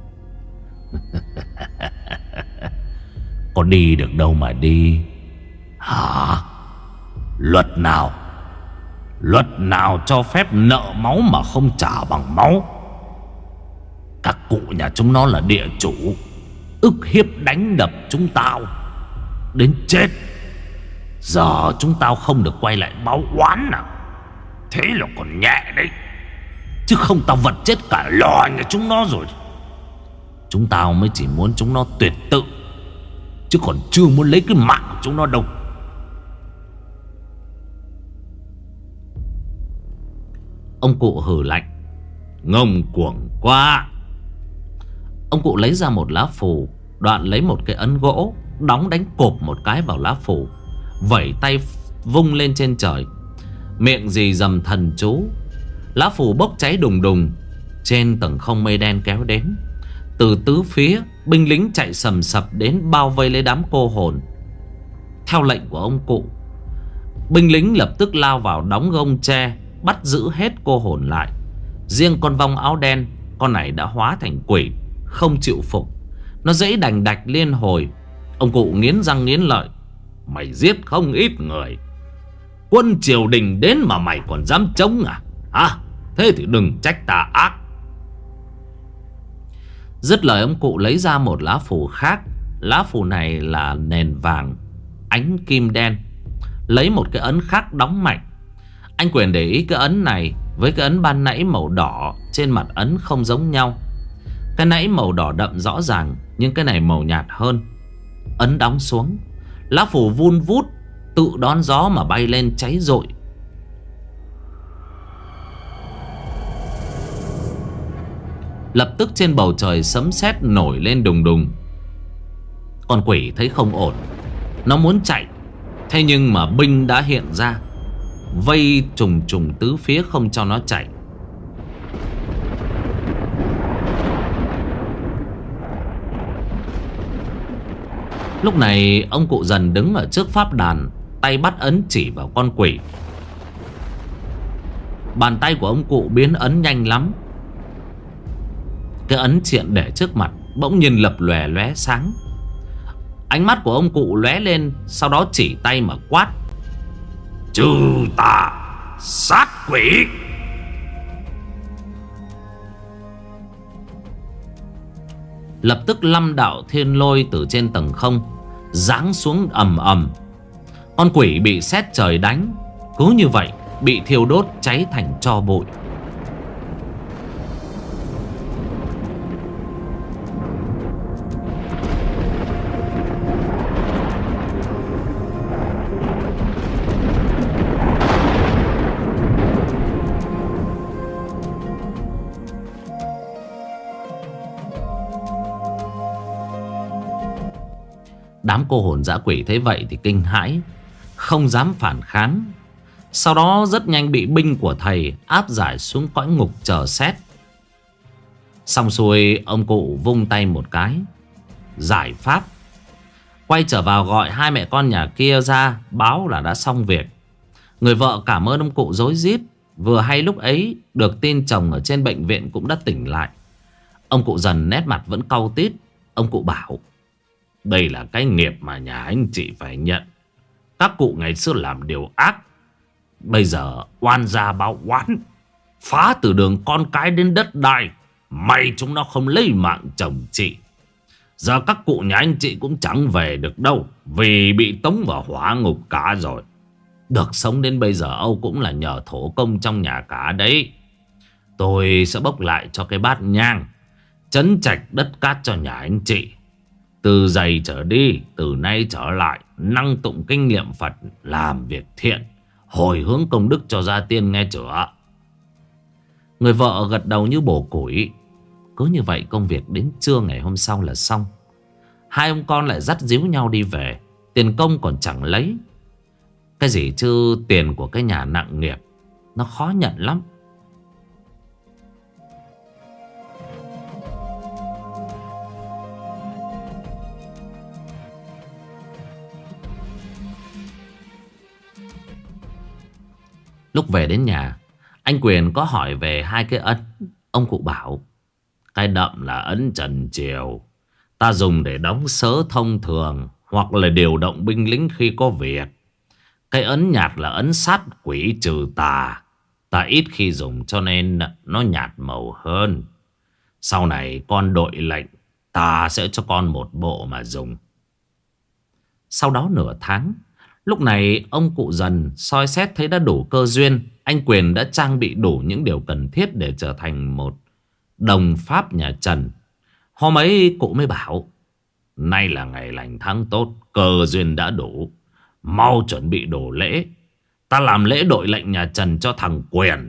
có đi được đâu mà đi. Hả? Luật nào? Luật nào cho phép nợ máu mà không trả bằng máu? Các cụ nhà chúng nó là địa chủ, ức hiếp đánh đập chúng tao đến chết. Giờ chúng tao không được quay lại báo oán nào, thế là còn nhẹ đấy, chứ không tao vật chết cả lò nhà chúng nó rồi. Chúng tao mới chỉ muốn chúng nó tuyệt tự, chứ còn chưa muốn lấy cái mạng của chúng nó đâu. Ông cụ hừ lạnh: ngông cuồng quá. Ông cụ lấy ra một lá phù, đoạn lấy một cái ấn gỗ, đóng đánh cộp một cái vào lá phù, vẩy tay vung lên trên trời, miệng rì rầm thần chú. Lá phù bốc cháy đùng đùng. Trên tầng không mây đen kéo đến. Từ tứ phía binh lính chạy sầm sập đến bao vây lấy đám cô hồn. Theo lệnh của ông cụ, binh lính lập tức lao vào đóng gông tre, bắt giữ hết cô hồn lại. Riêng con vong áo đen, con này đã hóa thành quỷ, không chịu phục. Nó dãy đành đạch liên hồi. Ông cụ nghiến răng nghiến lợi: mày giết không ít người, quân triều đình đến mà mày còn dám chống à? Hả? Thế thì đừng trách ta ác. Dứt lời, ông cụ lấy ra một lá phù khác. Lá phù này là nền vàng ánh kim đen. Lấy một cái ấn khác đóng mạnh. Anh Quyền để ý cái ấn này với cái ấn ban nãy màu đỏ trên mặt ấn không giống nhau. Cái nãy màu đỏ đậm rõ ràng, nhưng cái này màu nhạt hơn. Ấn đóng xuống, lá phù vun vút tự đón gió mà bay lên cháy rội. Lập tức trên bầu trời sấm sét nổi lên đùng đùng. Con quỷ thấy không ổn, nó muốn chạy. Thế nhưng mà binh đã hiện ra, vây trùng trùng tứ phía không cho nó chạy. Lúc này ông cụ Dần đứng ở trước pháp đàn, tay bắt ấn chỉ vào con quỷ. Bàn tay của ông cụ biến ấn nhanh lắm. Cái ấn triện để trước mặt bỗng nhiên lập lòe lóe sáng. Ánh mắt của ông cụ lóe lên, sau đó chỉ tay mà quát: trừ tà sát quỷ. Lập tức năm đạo thiên lôi từ trên tầng không giáng xuống ầm ầm. Con quỷ bị sét trời đánh, cứ như vậy bị thiêu đốt cháy thành tro bụi. Đám cô hồn dã quỷ thấy vậy thì kinh hãi, không dám phản kháng. Sau đó rất nhanh bị binh của thầy áp giải xuống cõi ngục chờ xét. Xong xuôi, ông cụ vung tay một cái giải pháp, quay trở vào gọi hai mẹ con nhà kia ra báo là đã xong việc. Người vợ cảm ơn ông cụ rối rít. Vừa hay lúc ấy được tin chồng ở trên bệnh viện cũng đã tỉnh lại. Ông cụ Dần nét mặt vẫn cau tít. Ông cụ bảo: đây là cái nghiệp mà nhà anh chị phải nhận. Các cụ ngày xưa làm điều ác, bây giờ oan gia báo oán, phá từ đường con cái đến đất đai. May chúng nó không lấy mạng chồng chị. Giờ các cụ nhà anh chị cũng chẳng về được đâu, vì bị tống vào hỏa ngục cả rồi. Được sống đến bây giờ Âu cũng là nhờ thổ công trong nhà cả đấy. Tôi sẽ bốc lại cho cái bát nhang, trấn trạch đất cát cho nhà anh chị. Từ giày trở đi, từ nay trở lại, năng tụng kinh niệm Phật, làm việc thiện, hồi hướng công đức cho gia tiên, nghe chưa? Người vợ gật đầu như bổ củi. Cứ như vậy công việc đến trưa ngày hôm sau là xong. Hai ông con lại dắt díu nhau đi về. Tiền công còn chẳng lấy. Cái gì chứ tiền của cái nhà nặng nghiệp nó khó nhận lắm. Lúc về đến nhà, anh Quyền có hỏi về hai cái ấn. Ông cụ bảo cái đậm là ấn trần triều, ta dùng để đóng sớ thông thường hoặc là điều động binh lính khi có việc. Cái ấn nhạt là ấn sát quỷ trừ tà, ta ít khi dùng cho nên nó nhạt màu hơn. Sau này con đội lệnh, ta sẽ cho con một bộ mà dùng. Sau đó nửa tháng, lúc này ông cụ Dần soi xét thấy đã đủ cơ duyên. Anh Quyền đã trang bị đủ những điều cần thiết để trở thành một đồng pháp nhà Trần. Hôm ấy cụ mới bảo, nay là ngày lành tháng tốt, cơ duyên đã đủ, mau chuẩn bị đồ lễ, ta làm lễ đội lệnh nhà Trần cho thằng Quyền.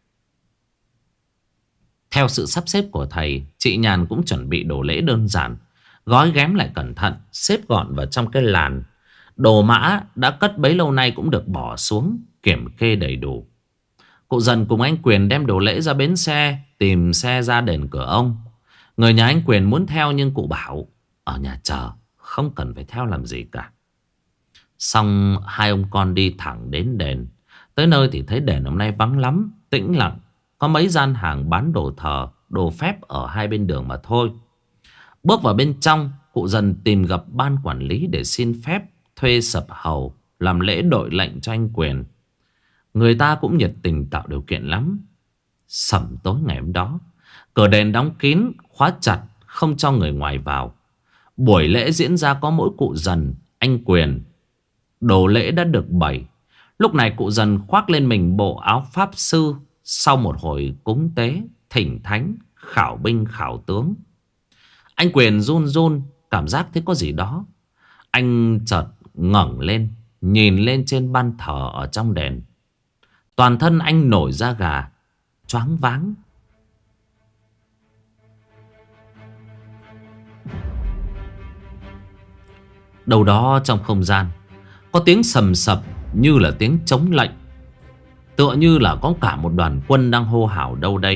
Theo sự sắp xếp của thầy, chị Nhàn cũng chuẩn bị đồ lễ đơn giản, gói ghém lại cẩn thận, xếp gọn vào trong cái làn. Đồ mã đã cất bấy lâu nay cũng được bỏ xuống, kiểm kê đầy đủ. Cụ Dần cùng anh Quyền đem đồ lễ ra bến xe, tìm xe ra đền cửa ông. Người nhà anh Quyền muốn theo nhưng cụ bảo ở nhà chờ, không cần phải theo làm gì cả. Xong hai ông con đi thẳng đến đền. Tới nơi thì thấy đền hôm nay vắng lắm, tĩnh lặng. Có mấy gian hàng bán đồ thờ, đồ phép ở hai bên đường mà thôi. Bước vào bên trong, cụ Dần tìm gặp ban quản lý để xin phép thuê sập hầu làm lễ đội lệnh cho anh Quyền. Người ta cũng nhiệt tình tạo điều kiện lắm. Sẩm tối ngày hôm đó, cửa đền đóng kín, khóa chặt, không cho người ngoài vào. Buổi lễ diễn ra có mỗi cụ Dần, anh Quyền. Đồ lễ đã được bày. Lúc này cụ Dần khoác lên mình bộ áo pháp sư. Sau một hồi cúng tế, thỉnh thánh, khảo binh khảo tướng, anh Quyền run run, cảm giác thấy có gì đó. Anh chợt ngẩng lên, nhìn lên trên ban thờ ở trong đền. Toàn thân anh nổi da gà, choáng váng. Đâu đó trong không gian có tiếng sầm sập như là tiếng trống lệnh, tựa như là có cả một đoàn quân đang hô hào đâu đây.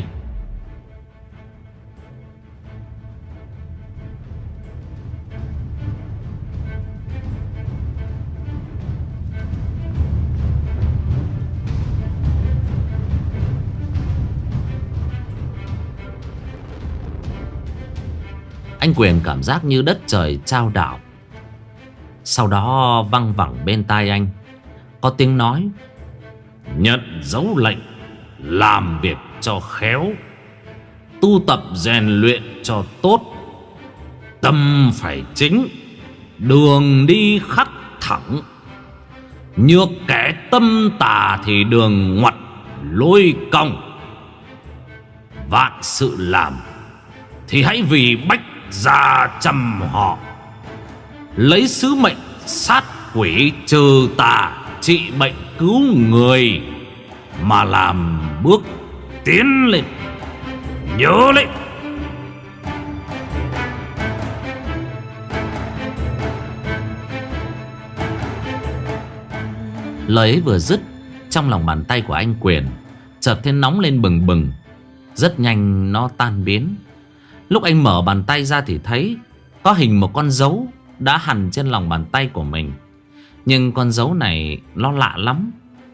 Anh Quyền cảm giác như đất trời chao đảo. Sau đó văng vẳng bên tai anh có tiếng nói: nhận dấu lệnh, làm việc cho khéo, tu tập rèn luyện cho tốt, tâm phải chính, đường đi khắc thẳng. Nhược kẻ tâm tà thì đường ngoặt lối cong. Vạn sự làm thì hãy vì bách gia chăm họ, lấy sứ mệnh sát quỷ trừ tà, trị bệnh cứu người mà làm bước tiến lên. Nhớ lấy. Lời ấy vừa dứt, trong lòng bàn tay của anh Quyền chợt thấy nóng lên bừng bừng. Rất nhanh nó tan biến. Lúc anh mở bàn tay ra thì thấy có hình một con dấu đã hằn trên lòng bàn tay của mình. Nhưng con dấu này nó lạ lắm.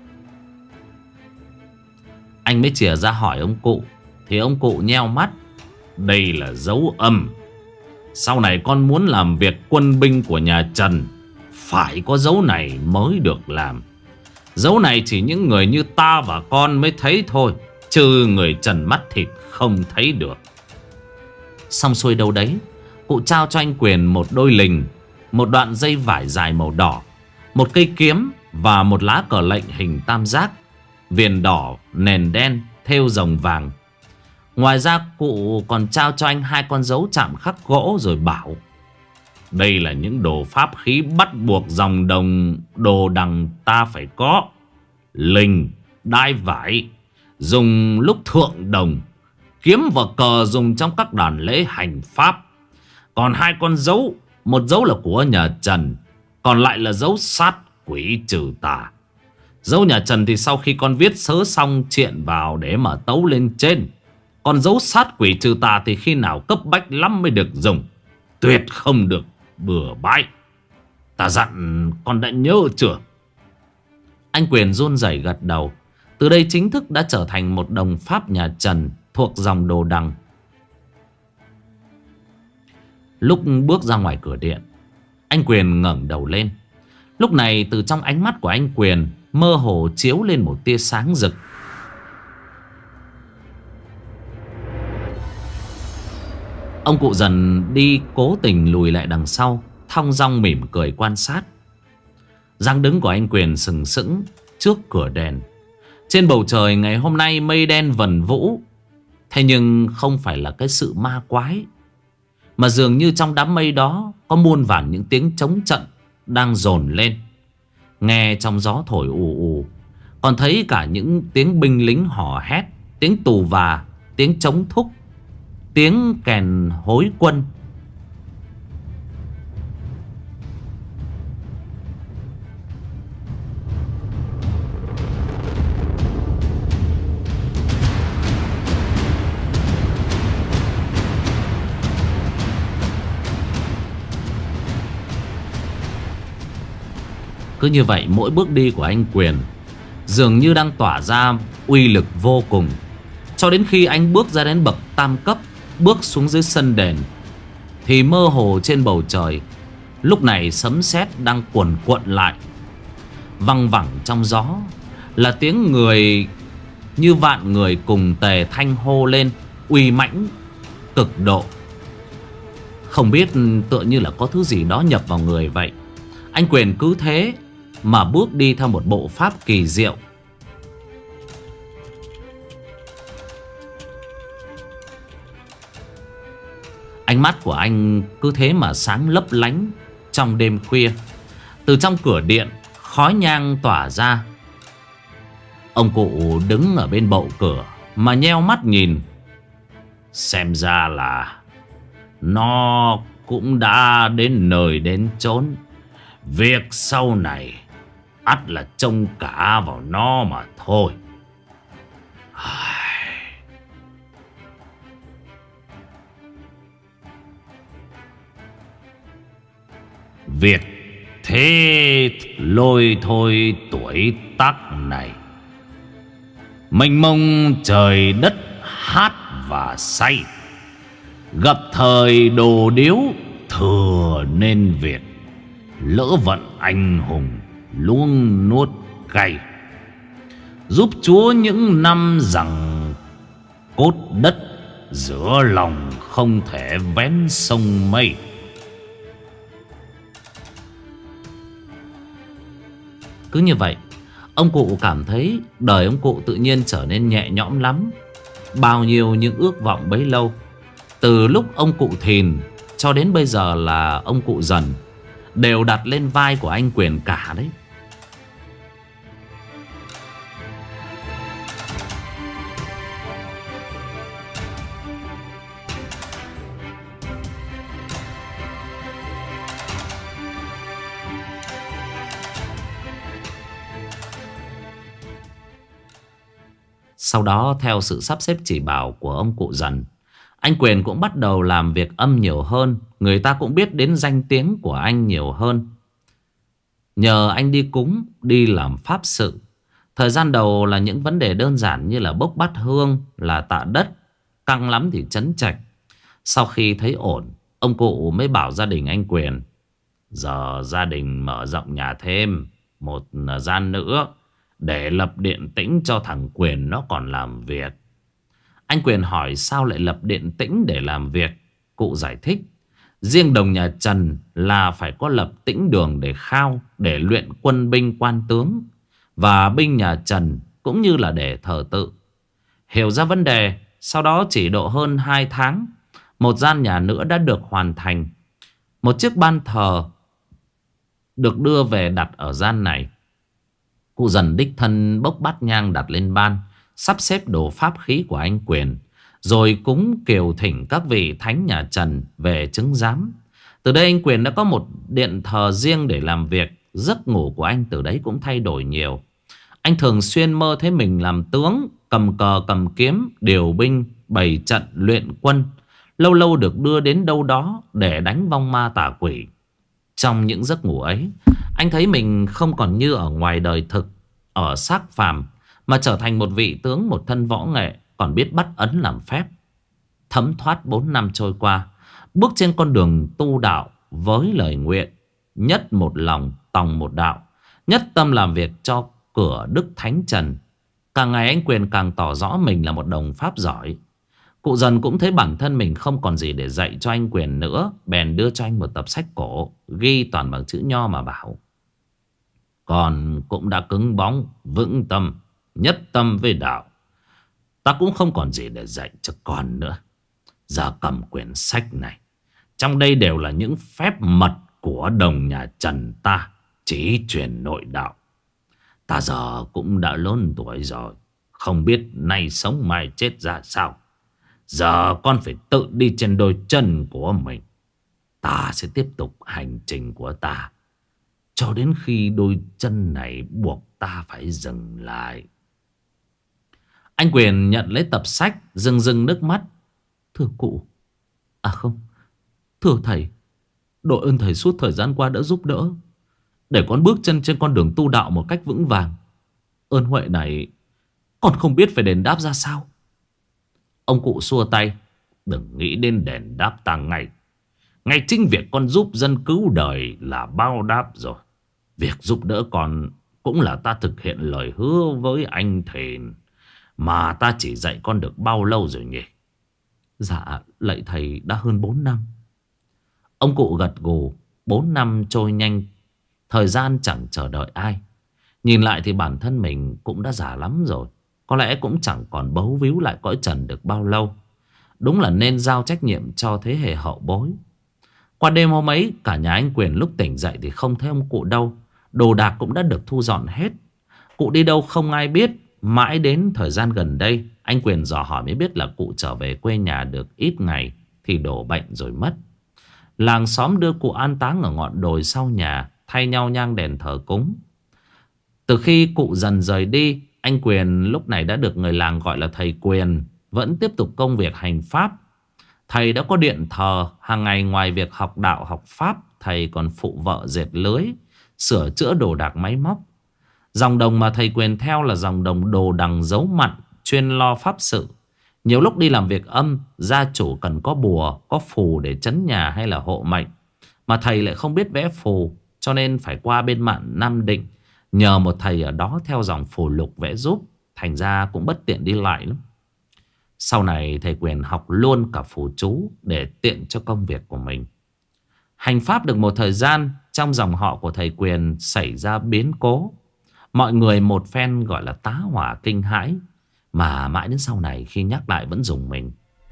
Anh mới chìa ra hỏi ông cụ, thì ông cụ nheo mắt: đây là dấu âm. Sau này con muốn làm việc quân binh của nhà Trần, phải có dấu này mới được làm. Dấu này chỉ những người như ta và con mới thấy thôi, chứ người Trần mắt thịt không thấy được. Xong xuôi đâu đấy, cụ trao cho anh Quyền một đôi lình, một đoạn dây vải dài màu đỏ, một cây kiếm và một lá cờ lệnh hình tam giác, viền đỏ nền đen thêu rồng vàng. Ngoài ra cụ còn trao cho anh hai con dấu chạm khắc gỗ rồi bảo: Đây là những đồ pháp khí bắt buộc dòng đồng đồ đằng ta phải có. Linh, đai vải dùng lúc thượng đồng, kiếm và cờ dùng trong các đàn lễ hành pháp. Còn hai con dấu, một dấu là của nhà Trần, còn lại là dấu sát quỷ trừ tà. Dấu nhà Trần thì sau khi con viết sớ xong triện vào để mà tấu lên trên. Còn dấu sát quỷ trừ tà thì khi nào cấp bách lắm mới được dùng, tuyệt không được bừa bãi. Ta dặn con đã nhớ chưa? Anh Quyền run rẩy gật đầu. Từ đây chính thức đã trở thành một đồng pháp nhà Trần thuộc dòng đồ đằng. Lúc bước ra ngoài cửa điện, anh Quyền ngẩng đầu lên. Lúc này từ trong ánh mắt của anh Quyền mơ hồ chiếu lên một tia sáng rực. Ông cụ dần đi cố tình lùi lại đằng sau, thong dong mỉm cười quan sát. Dáng đứng của anh Quyền sừng sững trước cửa đền. Trên bầu trời ngày hôm nay mây đen vần vũ. Thế nhưng không phải là cái sự ma quái, mà dường như trong đám mây đó có muôn vàn những tiếng trống trận đang dồn lên. Nghe trong gió thổi ù ù, còn thấy cả những tiếng binh lính hò hét, tiếng tù và, tiếng trống thúc, tiếng kèn hối quân. Cứ như vậy mỗi bước đi của anh Quyền dường như đang tỏa ra uy lực vô cùng. Cho đến khi anh bước ra đến bậc tam cấp, bước xuống dưới sân đền, thì mơ hồ trên bầu trời lúc này sấm sét đang cuồn cuộn lại. Văng vẳng trong gió là tiếng người như vạn người cùng tề thanh hô lên, uy mãnh cực độ. Không biết tựa như là có thứ gì đó nhập vào người vậy. Anh Quyền cứ thế mà bước đi theo một bộ pháp kỳ diệu. Ánh mắt của anh cứ thế mà sáng lấp lánh trong đêm khuya. Từ trong cửa điện khói nhang tỏa ra. Ông cụ đứng ở bên bậu cửa mà nheo mắt nhìn. Xem ra là nó cũng đã đến nơi đến chốn. Việc sau này ắt là trông cả vào nó mà thôi. Việc thế lôi thôi tuổi tác này, mênh mông trời đất hát và say. Gặp thời đồ điếu thừa nên việc, lỡ vận anh hùng luôn nuốt cay. Giúp Chúa những năm rằng cốt đất, giữa lòng không thể vén sông mây. Cứ như vậy, ông cụ cảm thấy đời ông cụ tự nhiên trở nên nhẹ nhõm lắm. Bao nhiêu những ước vọng bấy lâu, từ lúc ông cụ Thìn cho đến bây giờ là ông cụ Dần, đều đặt lên vai của anh Quyền cả đấy. Sau đó theo sự sắp xếp chỉ bảo của ông cụ Dần, anh Quyền cũng bắt đầu làm việc âm nhiều hơn. Người ta cũng biết đến danh tiếng của anh nhiều hơn. Nhờ anh đi cúng, đi làm pháp sự. Thời gian đầu là những vấn đề đơn giản như là bốc bát hương, là tạ đất, căng lắm thì trấn trạch. Sau khi thấy ổn, ông cụ mới bảo gia đình anh Quyền: giờ gia đình mở rộng nhà thêm một gian nữa để lập điện tĩnh cho thằng Quyền nó còn làm việc. Anh Quyền hỏi sao lại lập điện tĩnh để làm việc. Cụ giải thích riêng đồng nhà Trần là phải có lập tĩnh đường để khao, để luyện quân binh quan tướng, và binh nhà Trần cũng như là để thờ tự. Hiểu ra vấn đề, sau đó chỉ độ hơn hai tháng, một gian nhà nữa đã được hoàn thành. Một chiếc ban thờ được đưa về đặt ở gian này. Cụ dần đích thân bốc bát nhang đặt lên ban, sắp xếp đồ pháp khí của anh Quyền, rồi cúng kiều thỉnh các vị thánh nhà Trần về chứng giám. Từ đây anh Quyền đã có một điện thờ riêng để làm việc. Giấc ngủ của anh từ đấy cũng thay đổi nhiều. Anh thường xuyên mơ thấy mình làm tướng, cầm cờ cầm kiếm, điều binh, bày trận, luyện quân. Lâu lâu được đưa đến đâu đó để đánh vong ma tà quỷ. Trong những giấc ngủ ấy, anh thấy mình không còn như ở ngoài đời thực, ở xác phàm, mà trở thành một vị tướng, một thân võ nghệ, còn biết bắt ấn làm phép. Thấm thoát bốn năm trôi qua, bước trên con đường tu đạo với lời nguyện nhất một lòng, tòng một đạo, nhất tâm làm việc cho cửa Đức Thánh Trần. Càng ngày anh Quyền càng tỏ rõ mình là một đồng pháp giỏi. Cụ dần cũng thấy bản thân mình không còn gì để dạy cho anh Quyền nữa, bèn đưa cho anh một tập sách cổ ghi toàn bằng chữ nho mà bảo: "Con cũng đã cứng bóng, vững tâm, nhất tâm với đạo. Ta cũng không còn gì để dạy cho con nữa. Giờ cầm quyển sách này, trong đây đều là những phép mật của đồng nhà Trần ta, chỉ truyền nội đạo. Ta giờ cũng đã lớn tuổi rồi, không biết nay sống mai chết ra sao. Giờ con phải tự đi trên đôi chân của mình. Ta sẽ tiếp tục hành trình của ta cho đến khi đôi chân này buộc ta phải dừng lại." Anh Quyền nhận lấy tập sách, rưng rưng nước mắt. "Thưa cụ, à không, thưa thầy, đội ơn thầy suốt thời gian qua đã giúp đỡ để con bước chân trên con đường tu đạo một cách vững vàng. Ơn huệ này con không biết phải đền đáp ra sao." Ông cụ xua tay: "Đừng nghĩ đến đền đáp ta ngay. Ngay chính việc con giúp dân cứu đời là bao đáp rồi. Việc giúp đỡ con cũng là ta thực hiện lời hứa với anh Thìn. Mà ta chỉ dạy con được bao lâu rồi nhỉ?" "Dạ lạy thầy đã hơn bốn năm." Ông cụ gật gù. Bốn năm trôi nhanh, thời gian chẳng chờ đợi ai. Nhìn lại thì bản thân mình cũng đã già lắm rồi, có lẽ cũng chẳng còn bấu víu lại cõi trần được bao lâu. Đúng là nên giao trách nhiệm cho thế hệ hậu bối. Qua đêm hôm ấy, cả nhà anh Quyền lúc tỉnh dậy thì không thấy ông cụ đâu. Đồ đạc cũng đã được thu dọn hết. Cụ đi đâu không ai biết. Mãi đến thời gian gần đây, anh Quyền dò hỏi mới biết là cụ trở về quê nhà được ít ngày thì đổ bệnh rồi mất. Làng xóm đưa cụ an táng ở ngọn đồi sau nhà, thay nhau nhang đèn thờ cúng. Từ khi cụ dần rời đi, anh Quyền lúc này đã được người làng gọi là thầy Quyền, vẫn tiếp tục công việc hành pháp. Thầy đã có điện thờ, hàng ngày ngoài việc học đạo học pháp, thầy còn phụ vợ dệt lưới, sửa chữa đồ đạc máy móc. Dòng đồng mà thầy Quyền theo là dòng đồng đồ đằng giấu mặn, chuyên lo pháp sự. Nhiều lúc đi làm việc âm, gia chủ cần có bùa, có phù để trấn nhà hay là hộ mệnh, mà thầy lại không biết vẽ phù, cho nên phải qua bên mạn Nam Định nhờ một thầy ở đó theo dòng phù lục vẽ giúp. Thành ra cũng bất tiện đi lại lắm. Sau này thầy Quyền học luôn cả phù chú để tiện cho công việc của mình. Hành pháp được một thời gian, trong dòng họ của thầy Quyền xảy ra biến cố. Mọi người một phen gọi là tá hỏa kinh hãi, mà mãi đến sau này khi nhắc lại vẫn rùng mình.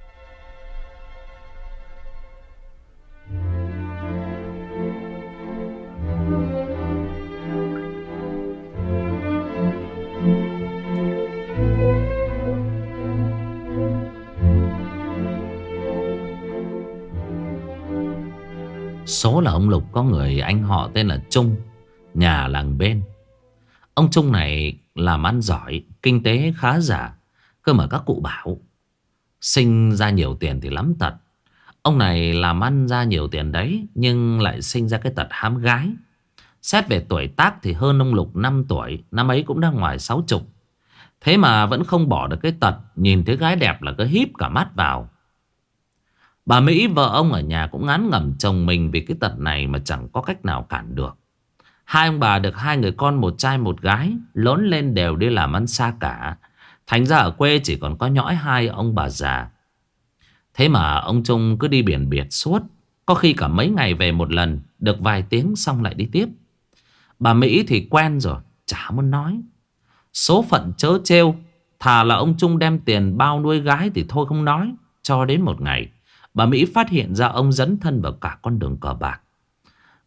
Số là ông Lục có người anh họ tên là Trung, nhà làng bên. Ông Trung này làm ăn giỏi, kinh tế khá giả. Cơ mà các cụ bảo sinh ra nhiều tiền thì lắm tật. Ông này làm ăn ra nhiều tiền đấy, nhưng lại sinh ra cái tật hám gái. Xét về tuổi tác thì hơn ông Lục năm tuổi, năm ấy cũng đang ngoài sáu chục. Thế mà vẫn không bỏ được cái tật nhìn thấy gái đẹp là cứ híp cả mắt vào. Bà Mỹ vợ ông ở nhà cũng ngán ngẩm chồng mình vì cái tật này mà chẳng có cách nào cản được. Hai ông bà được hai người con, một trai một gái, lớn lên đều đi làm ăn xa cả. Thành ra ở quê chỉ còn có nhõi hai ông bà già. Thế mà ông Trung cứ đi biển biệt suốt, có khi cả mấy ngày về một lần, được vài tiếng xong lại đi tiếp. Bà Mỹ thì quen rồi, chả muốn nói. Số phận trớ trêu, thà là ông Trung đem tiền bao nuôi gái thì thôi không nói. Cho đến một ngày, bà Mỹ phát hiện ra ông dấn thân vào cả con đường cờ bạc.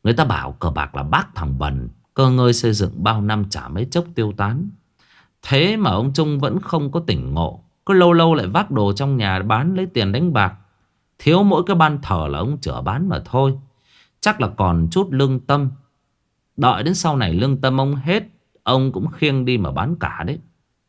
Người ta bảo cờ bạc là bác thằng bần, cơ ngơi xây dựng bao năm chả mấy chốc tiêu tán. Thế mà ông Trung vẫn không có tỉnh ngộ, cứ lâu lâu lại vác đồ trong nhà bán lấy tiền đánh bạc. Thiếu mỗi cái ban thờ là ông chữa bán mà thôi. Chắc là còn chút lương tâm. Đợi đến sau này lương tâm ông hết, ông cũng khiêng đi mà bán cả đấy.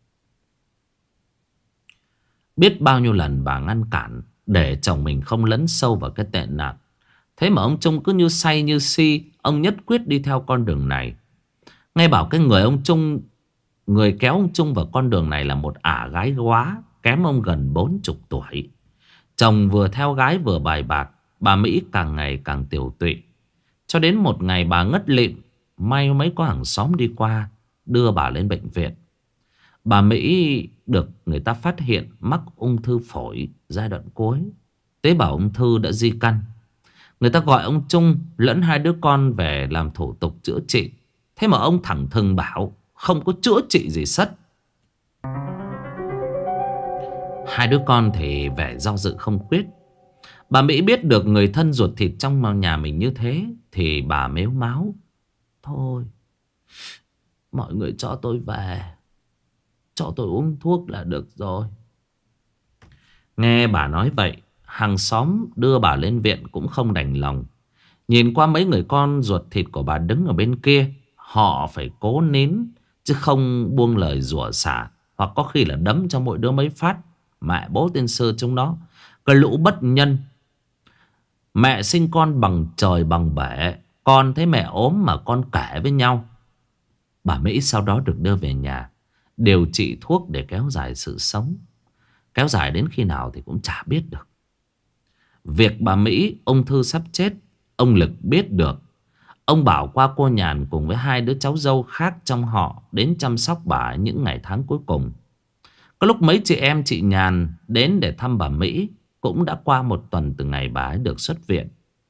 Biết bao nhiêu lần bà ngăn cản để chồng mình không lấn sâu vào cái tệ nạn, thế mà ông Trung cứ như say như si. Ông nhất quyết đi theo con đường này. Nghe bảo cái người ông Trung Người kéo ông Trung vào con đường này là một ả gái góa, kém ông gần bốn chục tuổi. Chồng vừa theo gái vừa bài bạc. Bà Mỹ càng ngày càng tiểu tụy, cho đến một ngày bà ngất lịm. May mấy có hàng xóm đi qua đưa bà lên bệnh viện. Bà Mỹ được người ta phát hiện mắc ung thư phổi giai đoạn cuối. Tế bào ung thư đã di căn. Người ta gọi ông Trung lẫn hai đứa con về làm thủ tục chữa trị. Thế mà ông thẳng thừng bảo không có chữa trị gì sất. Hai đứa con thì vẻ do dự không quyết. Bà Mỹ biết được người thân ruột thịt trong nhà mình như thế thì bà mếu máo: thôi, mọi người cho tôi về, cho tôi uống thuốc là được rồi. Nghe bà nói vậy, hàng xóm đưa bà lên viện cũng không đành lòng. Nhìn qua mấy người con ruột thịt của bà đứng ở bên kia, họ phải cố nín chứ không buông lời rủa xả, hoặc có khi là đấm cho mỗi đứa mấy phát. Mẹ bố tiên sư chúng nó, cái lũ bất nhân. Mẹ sinh con bằng trời bằng bể, con thấy mẹ ốm mà con kể với nhau. Bà Mỹ sau đó được đưa về nhà điều trị thuốc để kéo dài sự sống. Kéo dài đến khi nào thì cũng chả biết được. Việc bà Mỹ ung thư sắp chết, ông Lực biết được. Ông bảo qua cô Nhàn cùng với hai đứa cháu dâu khác trong họ đến chăm sóc bà những ngày tháng cuối cùng. Có lúc mấy chị em chị Nhàn đến để thăm bà Mỹ. Cũng đã qua một tuần từ ngày bà ấy được xuất viện.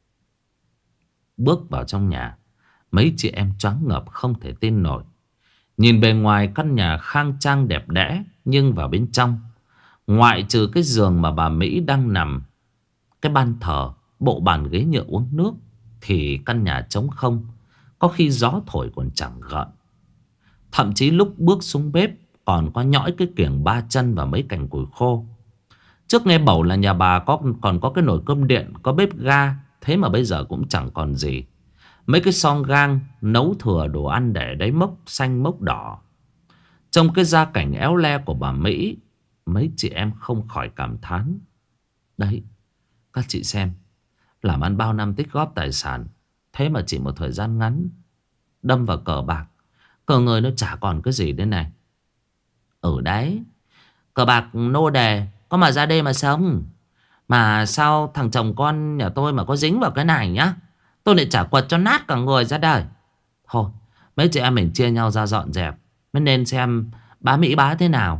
Bước vào trong nhà, mấy chị em choáng ngợp không thể tin nổi. Nhìn bề ngoài căn nhà khang trang đẹp đẽ, nhưng vào bên trong, ngoại trừ cái giường mà bà Mỹ đang nằm, cái ban thờ, bộ bàn ghế nhựa uống nước, thì căn nhà trống không. Có khi gió thổi còn chẳng gợn. Thậm chí lúc bước xuống bếp còn có nhõi cái kiềng ba chân và mấy cành củi khô. Trước nghe bảo là nhà bà có còn có cái nồi cơm điện, có bếp ga. Thế mà bây giờ cũng chẳng còn gì. Mấy cái son gang nấu thừa đồ ăn để đấy mốc xanh mốc đỏ. Trong cái gia cảnh éo le của bà Mỹ, mấy chị em không khỏi cảm thán. Đấy, các chị xem, làm ăn bao năm tích góp tài sản, thế mà chỉ một thời gian ngắn đâm vào cờ bạc. Cờ người nó chả còn cái gì đây này. Ừ đấy, cờ bạc nô đề, có mà ra đây mà sống. Mà sao thằng chồng con nhà tôi mà có dính vào cái này nhá, tôi lại chả quật cho nát cả người ra đời. Thôi, mấy chị em mình chia nhau ra dọn dẹp, mới nên xem bá Mỹ bá thế nào.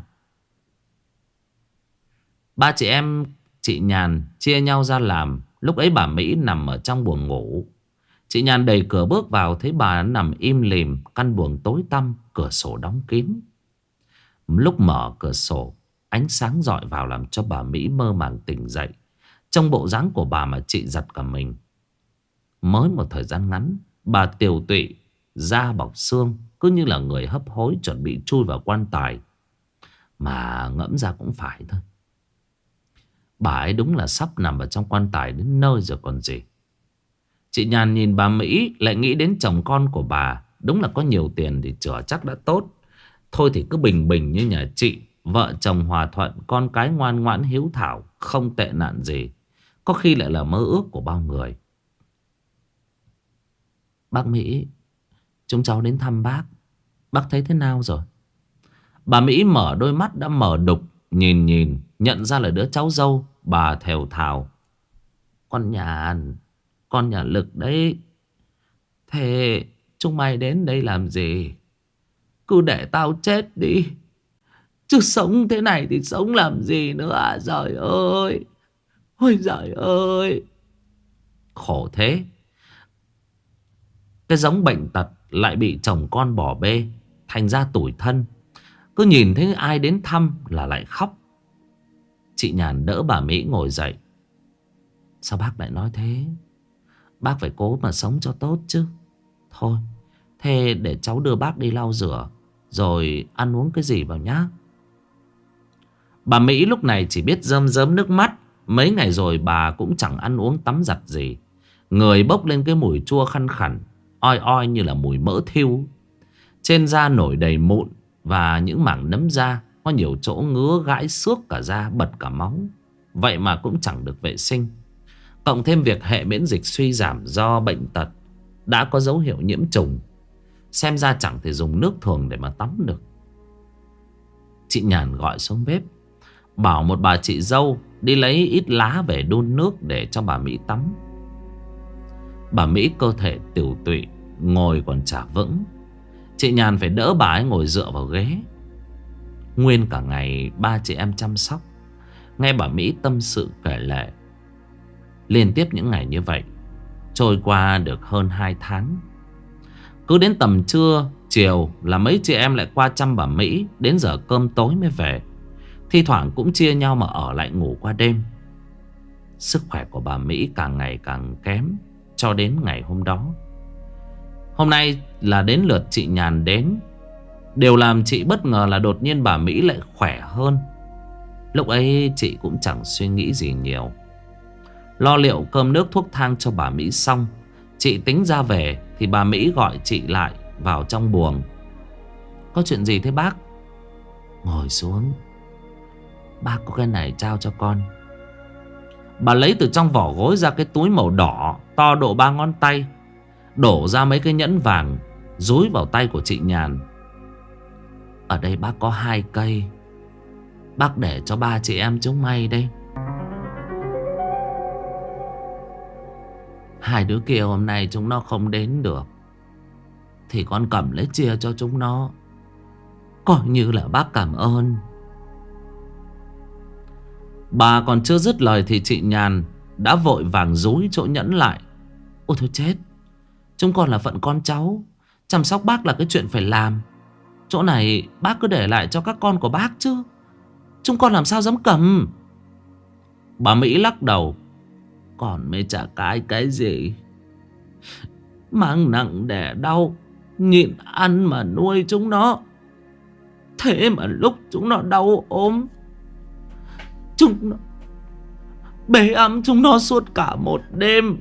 Ba chị em chị Nhàn chia nhau ra làm. Lúc ấy bà Mỹ nằm ở trong buồng ngủ. Chị Nhàn đẩy cửa bước vào, thấy bà nằm im lìm. Căn buồng tối tăm, cửa sổ đóng kín. Lúc mở cửa sổ, ánh sáng rọi vào làm cho bà Mỹ mơ màng tỉnh dậy. Trong bộ dáng của bà mà chị giật cả mình. Mới một thời gian ngắn, bà tiều tụy, da bọc xương, cứ như là người hấp hối chuẩn bị chui vào quan tài. Mà ngẫm ra cũng phải thôi, bà ấy đúng là sắp nằm ở trong quan tài đến nơi rồi còn gì. Chị Nhàn nhìn bà Mỹ lại nghĩ đến chồng con của bà. Đúng là có nhiều tiền thì chữa chắc đã tốt. Thôi thì cứ bình bình như nhà chị, vợ chồng hòa thuận, con cái ngoan ngoãn hiếu thảo, không tệ nạn gì. Có khi lại là mơ ước của bao người. Bác Mỹ, chúng cháu đến thăm bác. Bác thấy thế nào rồi? Bà Mỹ mở đôi mắt đã mở đục. Nhìn nhìn nhận ra là đứa cháu dâu. Bà thều thào: Con Nhàn, con nhà Lực đấy. Thế chúng mày đến đây làm gì? Cứ để tao chết đi, chứ sống thế này thì sống làm gì nữa à? Trời ơi, ôi trời ơi. Khổ thế. Cái giống bệnh tật lại bị chồng con bỏ bê, thành ra tủi thân. Cứ nhìn thấy ai đến thăm là lại khóc. Chị Nhàn đỡ bà Mỹ ngồi dậy. Sao bác lại nói thế? Bác phải cố mà sống cho tốt chứ. Thôi, thế để cháu đưa bác đi lau rửa, rồi ăn uống cái gì vào nhá. Bà Mỹ lúc này chỉ biết rơm rớm nước mắt. Mấy ngày rồi bà cũng chẳng ăn uống tắm giặt gì. Người bốc lên cái mùi chua khăn khẳn, oi oi như là mùi mỡ thiêu. Trên da nổi đầy mụn và những mảng nấm da, có nhiều chỗ ngứa gãi xước cả da, bật cả máu. Vậy mà cũng chẳng được vệ sinh. Cộng thêm việc hệ miễn dịch suy giảm do bệnh tật, đã có dấu hiệu nhiễm trùng. Xem ra chẳng thể dùng nước thường để mà tắm được. Chị Nhàn gọi xuống bếp, bảo một bà chị dâu đi lấy ít lá về đun nước để cho bà Mỹ tắm. Bà Mỹ cơ thể tiểu tụy, ngồi còn chả vững. Chị Nhàn phải đỡ bà ấy ngồi dựa vào ghế. Nguyên cả ngày ba chị em chăm sóc. Nghe bà Mỹ tâm sự kể lể. Liên tiếp những ngày như vậy trôi qua được hơn hai tháng. Cứ đến tầm trưa, chiều là mấy chị em lại qua chăm bà Mỹ. Đến giờ cơm tối mới về. Thi thoảng cũng chia nhau mà ở lại ngủ qua đêm. Sức khỏe của bà Mỹ càng ngày càng kém, cho đến ngày hôm đó. Hôm nay là đến lượt chị Nhàn đến. Điều làm chị bất ngờ là đột nhiên bà Mỹ lại khỏe hơn. Lúc ấy chị cũng chẳng suy nghĩ gì nhiều. Lo liệu cơm nước thuốc thang cho bà Mỹ xong, chị tính ra về thì bà Mỹ gọi chị lại vào trong buồng. Có chuyện gì thế bác? Ngồi xuống, bác có cái này trao cho con. Bà lấy từ trong vỏ gối ra cái túi màu đỏ, to độ ba ngón tay, đổ ra mấy cái nhẫn vàng, dúi vào tay của chị Nhàn. Ở đây bác có hai cây, bác để cho ba chị em chúng may đây. Hai đứa kia hôm nay chúng nó không đến được, thì con cầm lấy chia cho chúng nó, coi như là bác cảm ơn. Bà còn chưa dứt lời thì chị Nhàn đã vội vàng dúi chỗ nhẫn lại. Ôi thôi chết, chúng con là phận con cháu, chăm sóc bác là cái chuyện phải làm. Chỗ này bác cứ để lại cho các con của bác chứ, chúng con làm sao dám cầm. Bà Mỹ lắc đầu. Còn mới chả cái cái gì, mang nặng đẻ đau, nhịn ăn mà nuôi chúng nó. Thế mà lúc chúng nó đau ốm, chúng nó bế ẵm chúng nó suốt cả một đêm.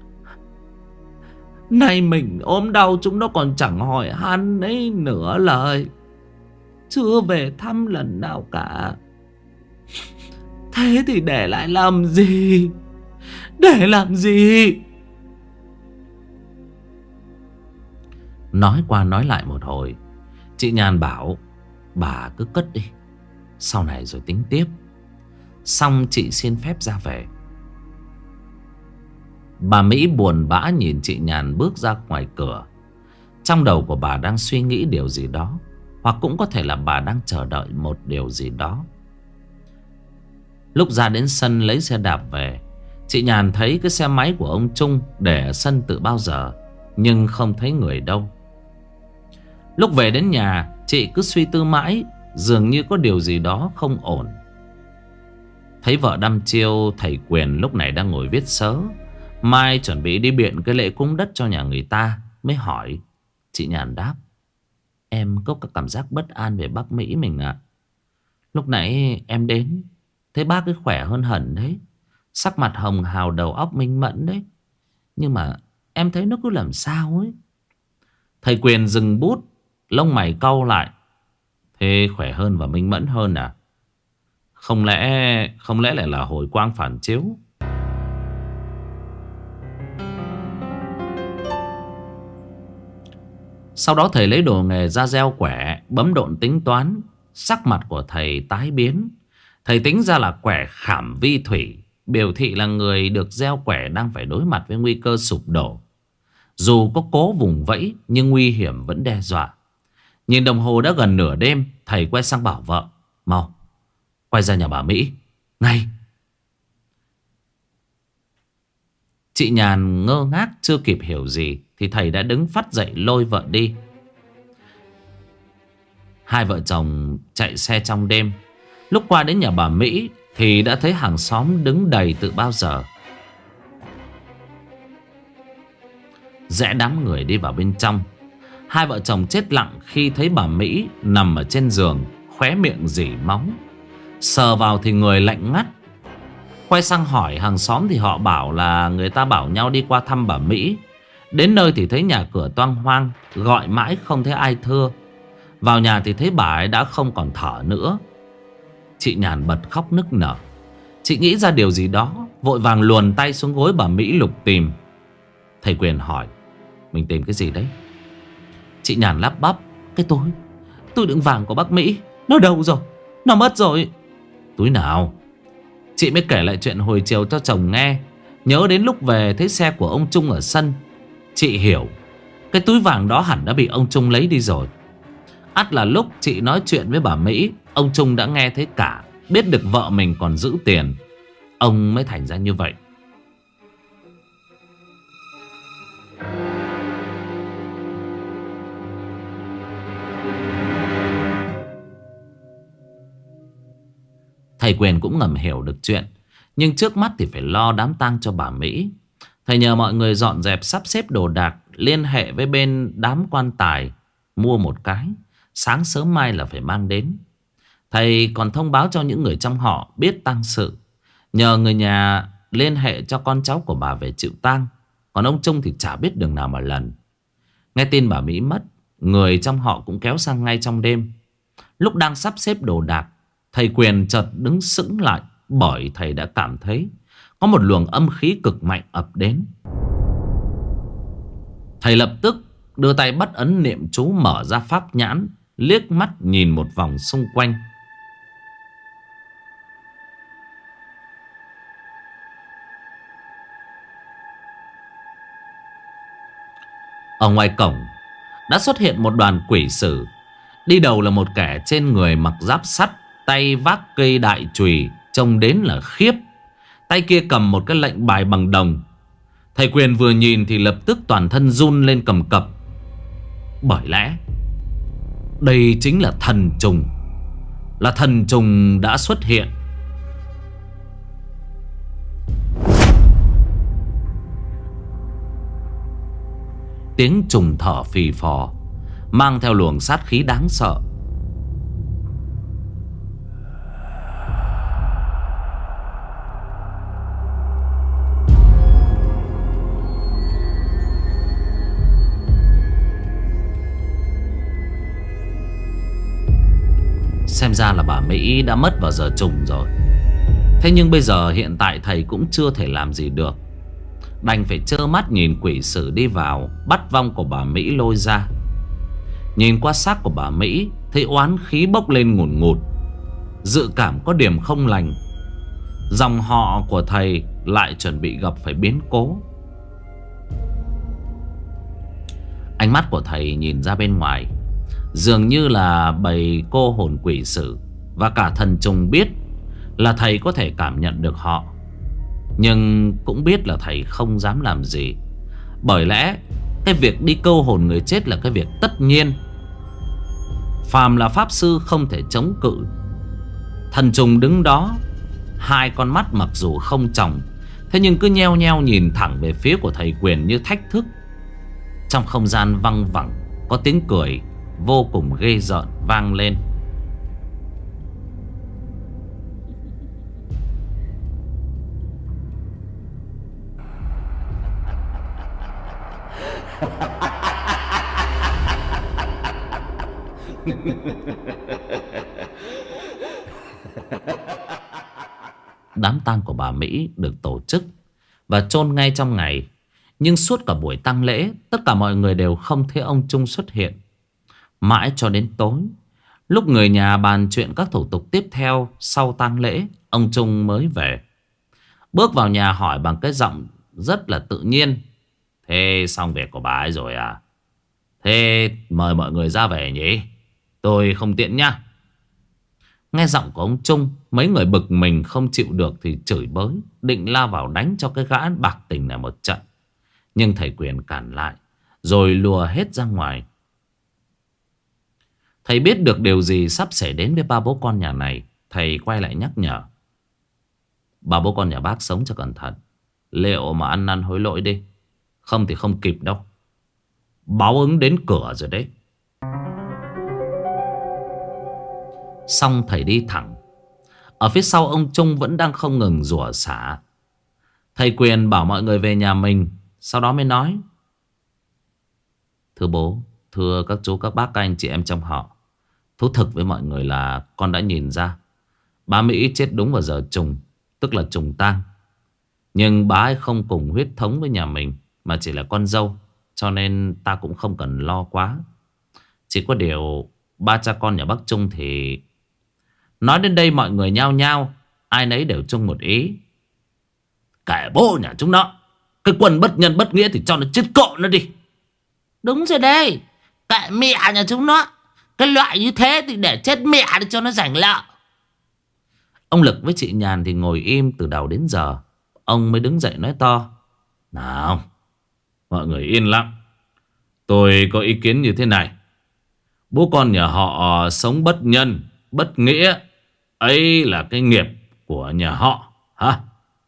Nay mình ốm đau chúng nó còn chẳng hỏi han ấy nửa lời, chưa về thăm lần nào cả. Thế thì để lại làm gì? Để làm gì? Nói qua nói lại một hồi, chị Nhàn bảo bà cứ cất đi, sau này rồi tính tiếp. Xong chị xin phép ra về. Bà Mỹ buồn bã nhìn chị Nhàn bước ra ngoài cửa. Trong đầu của bà đang suy nghĩ điều gì đó, hoặc cũng có thể là bà đang chờ đợi một điều gì đó. Lúc ra đến sân lấy xe đạp về, chị Nhàn thấy cái xe máy của ông Trung để ở sân từ bao giờ, nhưng không thấy người đâu. Lúc về đến nhà, chị cứ suy tư mãi, dường như có điều gì đó không ổn. Thấy vợ đăm chiêu, thầy Quyền lúc này đang ngồi viết sớ, mai chuẩn bị đi biện cái lễ cúng đất cho nhà người ta, mới hỏi. Chị Nhàn đáp. Em có cái cảm giác bất an về bác Mỹ mình ạ. Lúc nãy em đến, thấy bác ấy khỏe hơn hẳn đấy, sắc mặt hồng hào, đầu óc minh mẫn đấy. Nhưng mà em thấy nó cứ làm sao ấy. Thầy Quyền dừng bút, lông mày cau lại. Thế khỏe hơn và minh mẫn hơn à? Không lẽ Không lẽ lại là hồi quang phản chiếu? Sau đó thầy lấy đồ nghề ra gieo quẻ, bấm độn tính toán. Sắc mặt của thầy tái biến. Thầy tính ra là quẻ khảm vi thủy, biểu thị là người được gieo quẻ đang phải đối mặt với nguy cơ sụp đổ. Dù có cố vùng vẫy, nhưng nguy hiểm vẫn đe dọa. Nhìn đồng hồ đã gần nửa đêm, thầy quay sang bảo vợ. Mau, quay ra nhà bà Mỹ, ngay. Chị Nhàn ngơ ngác chưa kịp hiểu gì, thì thầy đã đứng phắt dậy lôi vợ đi. Hai vợ chồng chạy xe trong đêm. Lúc qua đến nhà bà Mỹ thì đã thấy hàng xóm đứng đầy từ bao giờ. rẽ đám người đi vào bên trong. Hai vợ chồng chết lặng khi thấy bà Mỹ nằm ở trên giường, khóe miệng rỉ máu. Sờ vào thì người lạnh ngắt. Quay sang hỏi hàng xóm thì họ bảo là người ta bảo nhau đi qua thăm bà Mỹ. Đến nơi thì thấy nhà cửa toang hoang, gọi mãi không thấy ai thưa. Vào nhà thì thấy bà ấy đã không còn thở nữa. Chị Nhàn bật khóc nức nở. Chị nghĩ ra điều gì đó, vội vàng luồn tay xuống gối bà Mỹ lục tìm. Thầy Quyền hỏi: mình tìm cái gì đấy? Chị Nhàn lắp bắp: cái túi Túi đựng vàng của bác Mỹ. Nó đâu rồi? Nó mất rồi. Túi nào? Chị mới kể lại chuyện hồi chiều cho chồng nghe. Nhớ đến lúc về thấy xe của ông Trung ở sân. Chị hiểu cái túi vàng đó hẳn đã bị ông Trung lấy đi rồi. Ắt là lúc chị nói chuyện với bà Mỹ, ông Trung đã nghe thấy cả, biết được vợ mình còn giữ tiền, ông mới thành ra như vậy. Thầy Quyền cũng ngầm hiểu được chuyện, nhưng trước mắt thì phải lo đám tang cho bà Mỹ. Thầy nhờ mọi người dọn dẹp sắp xếp đồ đạc, liên hệ với bên đám quan tài mua một cái, sáng sớm mai là phải mang đến. Thầy còn thông báo cho những người trong họ biết tang sự, nhờ người nhà liên hệ cho con cháu của bà về chịu tang. Còn ông Trung thì chả biết đường nào mà lần. Nghe tin bà Mỹ mất, người trong họ cũng kéo sang ngay trong đêm. Lúc đang sắp xếp đồ đạc, thầy Quyền chợt đứng sững lại, bởi thầy đã cảm thấy có một luồng âm khí cực mạnh ập đến. Thầy lập tức đưa tay bắt ấn niệm chú, mở ra pháp nhãn, liếc mắt nhìn một vòng xung quanh. Ở ngoài cổng đã xuất hiện một đoàn quỷ sử. Đi đầu là một kẻ trên người mặc giáp sắt, tay vác cây đại chùy, trông đến là khiếp. Tay kia cầm một cái lệnh bài bằng đồng. Thầy Quyền vừa nhìn thì lập tức toàn thân run lên cầm cập. Bởi lẽ đây chính là thần trùng. Là thần trùng đã xuất hiện. Tiếng trùng thở phì phò, mang theo luồng sát khí đáng sợ. Xem ra là bà Mỹ đã mất vào giờ trùng rồi. Thế nhưng bây giờ hiện tại thầy cũng chưa thể làm gì được, đành phải trơ mắt nhìn quỷ sử đi vào, bắt vong của bà Mỹ lôi ra. Nhìn qua xác của bà Mỹ, thấy oán khí bốc lên ngùn ngụt, dự cảm có điểm không lành. Dòng họ của thầy lại chuẩn bị gặp phải biến cố. Ánh mắt của thầy nhìn ra bên ngoài, dường như là bầy cô hồn quỷ sử và cả thần trùng biết là thầy có thể cảm nhận được họ, nhưng cũng biết là thầy không dám làm gì. Bởi lẽ cái việc đi câu hồn người chết là cái việc tất nhiên, phàm là pháp sư không thể chống cự. Thần trùng đứng đó, hai con mắt mặc dù không tròng, thế nhưng cứ nheo nheo nhìn thẳng về phía của thầy Quyền như thách thức. Trong không gian văng vẳng có tiếng cười vô cùng ghê rợn vang lên. Đám tang của bà Mỹ được tổ chức và chôn ngay trong ngày. Nhưng suốt cả buổi tang lễ, tất cả mọi người đều không thấy ông Trung xuất hiện. Mãi cho đến tối, lúc người nhà bàn chuyện các thủ tục tiếp theo sau tang lễ, ông Trung mới về. Bước vào nhà hỏi bằng cái giọng rất là tự nhiên: thế xong việc của bà ấy rồi à? Thế mời mọi người ra về nhỉ? Tôi không tiện nhá. Nghe giọng của ông Trung, mấy người bực mình không chịu được thì chửi bới, định lao vào đánh cho cái gã bạc tình này một trận. Nhưng thầy Quyền cản lại, rồi lùa hết ra ngoài. Thầy biết được điều gì sắp xảy đến với ba bố con nhà này. Thầy quay lại nhắc nhở: ba bố con nhà bác sống cho cẩn thận, liệu mà ăn năn hối lỗi đi, không thì không kịp đâu. Báo ứng đến cửa rồi đấy. Xong thầy đi thẳng. Ở phía sau ông Trung vẫn đang không ngừng rủa xả. Thầy Quyền bảo mọi người về nhà mình, sau đó mới nói: Thưa bố, thưa các chú, các bác, các anh chị em trong họ, thú thực với mọi người là con đã nhìn ra bà Mỹ chết đúng vào giờ trùng, tức là trùng tang. Nhưng bà ấy không cùng huyết thống với nhà mình, mà chỉ là con dâu, cho nên ta cũng không cần lo quá. Chỉ có điều ba cha con nhà bác Trung thì... Nói đến đây mọi người nhao nhao, ai nấy đều chung một ý: kệ bố nhà chúng nó, cái quân bất nhân bất nghĩa thì cho nó chết cộ nó đi. Đúng rồi đây, kệ mẹ nhà chúng nó, cái loại như thế thì để chết mẹ để cho nó rảnh lợ. Ông Lực với chị Nhàn thì ngồi im từ đầu đến giờ. Ông mới đứng dậy nói to: Nào, mọi người yên lặng. Tôi có ý kiến như thế này. Bố con nhà họ sống bất nhân, bất nghĩa, ấy là cái nghiệp của nhà họ hả?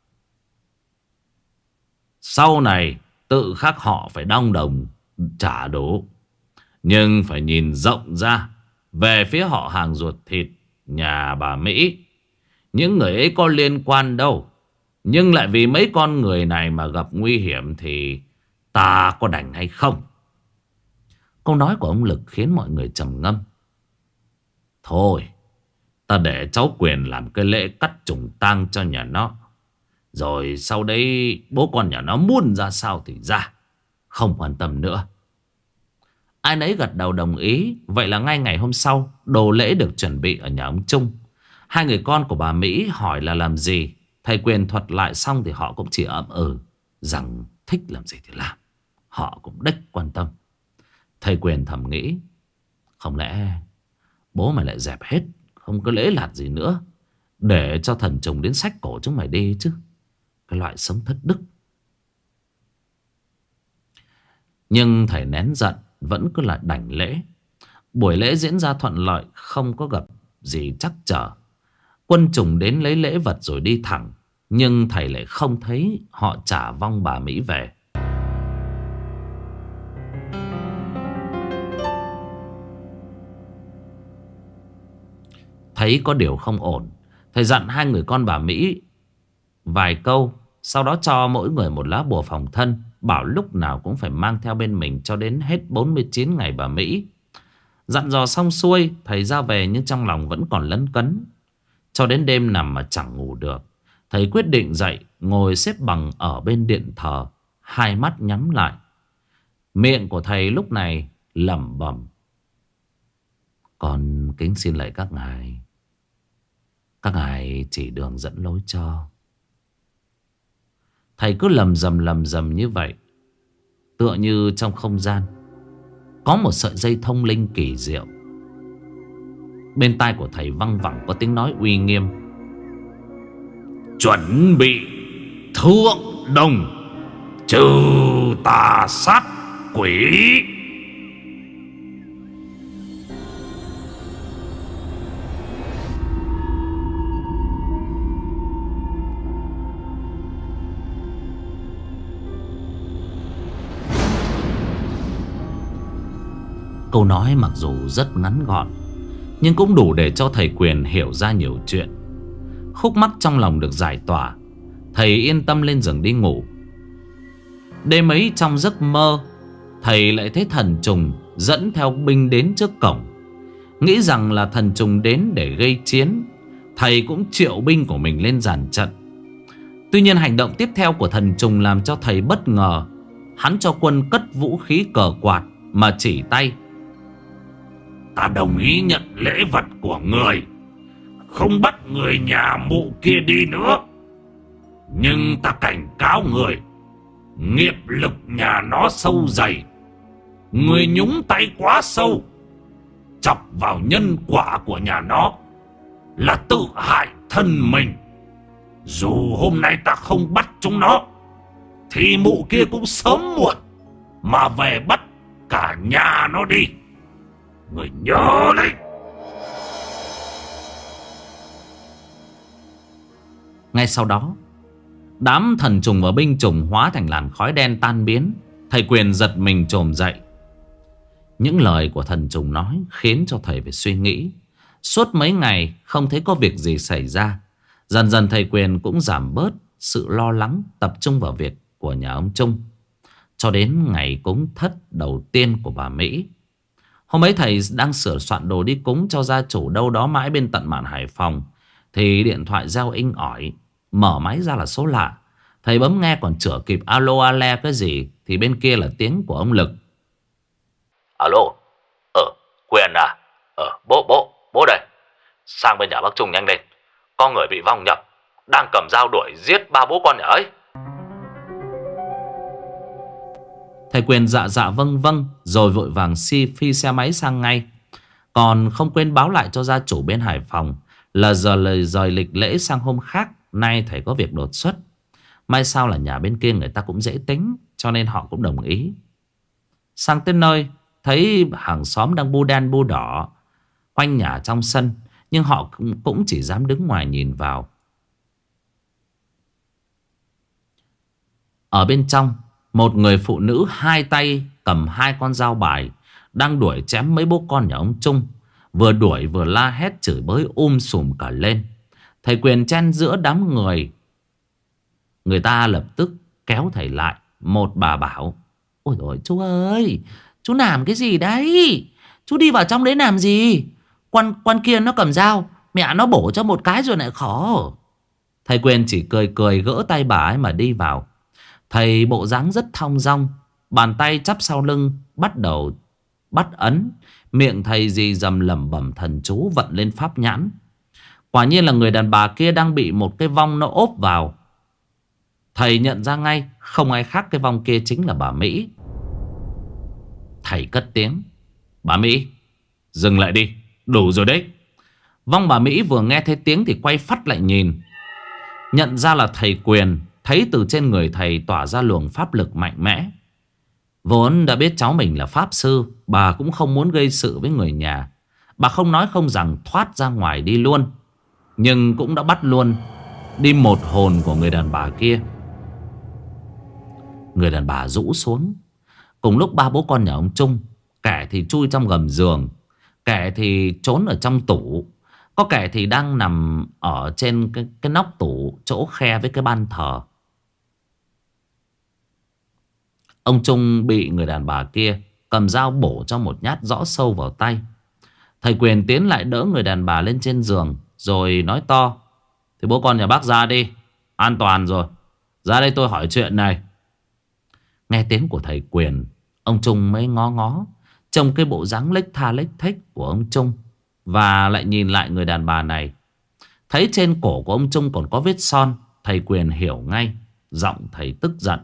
Sau này tự khắc họ phải đong đồng trả đủ. Nhưng phải nhìn rộng ra về phía họ hàng ruột thịt nhà bà Mỹ. Những người ấy có liên quan đâu, nhưng lại vì mấy con người này mà gặp nguy hiểm thì ta có đành hay không? Câu nói của ông Lực khiến mọi người trầm ngâm. Thôi, ta để cháu Quyền làm cái lễ cắt trùng tang cho nhà nó. Rồi sau đấy bố con nhà nó muốn ra sao thì ra, không quan tâm nữa. Ai nấy gật đầu đồng ý. Vậy là ngay ngày hôm sau, đồ lễ được chuẩn bị ở nhà ông Trung. Hai người con của bà Mỹ hỏi là làm gì, thầy Quyền thuật lại xong thì họ cũng chỉ ậm ừ rằng thích làm gì thì làm. Họ cũng đếch quan tâm. Thầy Quyền thầm nghĩ: không lẽ bố mày lại dẹp hết, không có lễ lạt gì nữa, để cho thần trùng đến xách cổ chúng mày đi chứ? Cái loại sống thất đức. Nhưng thầy nén giận, vẫn cứ là đảnh lễ. Buổi lễ diễn ra thuận lợi, không có gặp gì trắc trở. Quân trùng đến lấy lễ vật rồi đi thẳng. Nhưng thầy lại không thấy họ trả vong bà Mỹ về. Thấy có điều không ổn, thầy dặn hai người con bà Mỹ vài câu. Sau đó cho mỗi người một lá bùa phòng thân, bảo lúc nào cũng phải mang theo bên mình cho đến hết bốn mươi chín ngày bà Mỹ. Dặn dò xong xuôi, thầy ra về nhưng trong lòng vẫn còn lấn cấn. Cho đến đêm nằm mà chẳng ngủ được, thầy quyết định dậy, ngồi xếp bằng ở bên điện thờ, hai mắt nhắm lại. Miệng của thầy lúc này lẩm bẩm: con kính xin lạy các ngài, các ngài chỉ đường dẫn lối cho. Thầy cứ lầm rầm lầm rầm như vậy, tựa như trong không gian có một sợi dây thông linh kỳ diệu. Bên tai của thầy văng vẳng có tiếng nói uy nghiêm: chuẩn bị thượng đồng, trừ tà sát quỷ. Câu nói mặc dù rất ngắn gọn, nhưng cũng đủ để cho thầy Quyền hiểu ra nhiều chuyện. Khúc mắc trong lòng được giải tỏa, thầy yên tâm lên giường đi ngủ. Đêm ấy trong giấc mơ, thầy lại thấy thần trùng dẫn theo binh đến trước cổng. Nghĩ rằng là thần trùng đến để gây chiến, thầy cũng triệu binh của mình lên dàn trận. Tuy nhiên hành động tiếp theo của thần trùng làm cho thầy bất ngờ. Hắn cho quân cất vũ khí cờ quạt mà chỉ tay: ta đồng ý nhận lễ vật của người, không bắt người nhà mụ kia đi nữa. Nhưng ta cảnh cáo người, nghiệp lực nhà nó sâu dày, người nhúng tay quá sâu, chọc vào nhân quả của nhà nó là tự hại thân mình. Dù hôm nay ta không bắt chúng nó, thì mụ kia cũng sớm muộn mà về bắt cả nhà nó đi. Người nhớ đấy. Ngay sau đó, đám thần trùng và binh trùng hóa thành làn khói đen tan biến. Thầy Quyền giật mình chồm dậy, Những lời của thần trùng nói khiến cho thầy phải suy nghĩ. Suốt mấy ngày không thấy có việc gì xảy ra. Dần dần thầy Quyền cũng giảm bớt sự lo lắng, tập trung vào việc của nhà ông Trung. Cho đến ngày cúng thất đầu tiên của bà Mỹ. Hôm ấy thầy đang sửa soạn đồ đi cúng cho gia chủ đâu đó mãi bên tận mạn Hải Phòng, thì điện thoại reo inh ỏi. Mở máy ra là số lạ. Thầy bấm nghe còn chữa kịp alo ale cái gì, thì bên kia là tiếng của ông Lực. Alo, ờ, Quyền à? Ờ, bố, bố, bố đây. Sang bên nhà bác Trung nhanh lên. Có người bị vong nhập, đang cầm dao đuổi giết ba bố con nhà ấy. Thầy Quyền dạ dạ vâng vâng, rồi vội vàng si phi xe máy sang ngay. Còn không quên báo lại cho gia chủ bên Hải Phòng là giờ lời rời lịch lễ sang hôm khác. Nay thầy có việc đột xuất. May sao là nhà bên kia người ta cũng dễ tính, cho nên họ cũng đồng ý. Sang tới nơi, thấy hàng xóm đang bu đen bu đỏ quanh nhà trong sân, nhưng họ cũng chỉ dám đứng ngoài nhìn vào. Ở bên trong, một người phụ nữ hai tay cầm hai con dao bài đang đuổi chém mấy bố con nhà ông Trung. Vừa đuổi vừa la hét chửi bới um sùm cả lên. Thầy Quyền chen giữa đám người. Người ta lập tức kéo thầy lại. Một bà bảo: ôi dồi chú ơi, chú làm cái gì đấy? Chú đi vào trong đấy làm gì? Quan, quan kia nó cầm dao, mẹ nó bổ cho một cái rồi lại khó. Thầy Quyền chỉ cười cười gỡ tay bà ấy mà đi vào. Thầy bộ dáng rất thong dong, bàn tay chắp sau lưng, bắt đầu bắt ấn. Miệng thầy dì dầm lẩm bẩm thần chú vận lên pháp nhãn. Quả nhiên là người đàn bà kia đang bị một cái vong nó ốp vào. Thầy nhận ra ngay, không ai khác cái vong kia chính là bà Mỹ. Thầy cất tiếng: bà Mỹ, dừng lại đi, đủ rồi đấy. Vong bà Mỹ vừa nghe thấy tiếng thì quay phắt lại nhìn. Nhận ra là thầy Quyền. Thấy từ trên người thầy tỏa ra luồng pháp lực mạnh mẽ. Vốn đã biết cháu mình là pháp sư, bà cũng không muốn gây sự với người nhà. Bà không nói không rằng thoát ra ngoài đi luôn. Nhưng cũng đã bắt luôn đi một hồn của người đàn bà kia. Người đàn bà rũ xuống. Cùng lúc ba bố con nhà ông Trung, kẻ thì chui trong gầm giường, kẻ thì trốn ở trong tủ, có kẻ thì đang nằm ở trên cái, cái nóc tủ chỗ khe với cái ban thờ. Ông Trung bị người đàn bà kia cầm dao bổ cho một nhát rõ sâu vào tay. Thầy Quyền tiến lại đỡ người đàn bà lên trên giường, rồi nói to: thì bố con nhà bác ra đi, an toàn rồi. Ra đây tôi hỏi chuyện này. Nghe tiếng của thầy Quyền, ông Trung mới ngó ngó trông cái bộ dáng lếch tha lếch thếch của ông Trung, và lại nhìn lại người đàn bà này. Thấy trên cổ của ông Trung còn có vết son. Thầy Quyền hiểu ngay. Giọng thầy tức giận: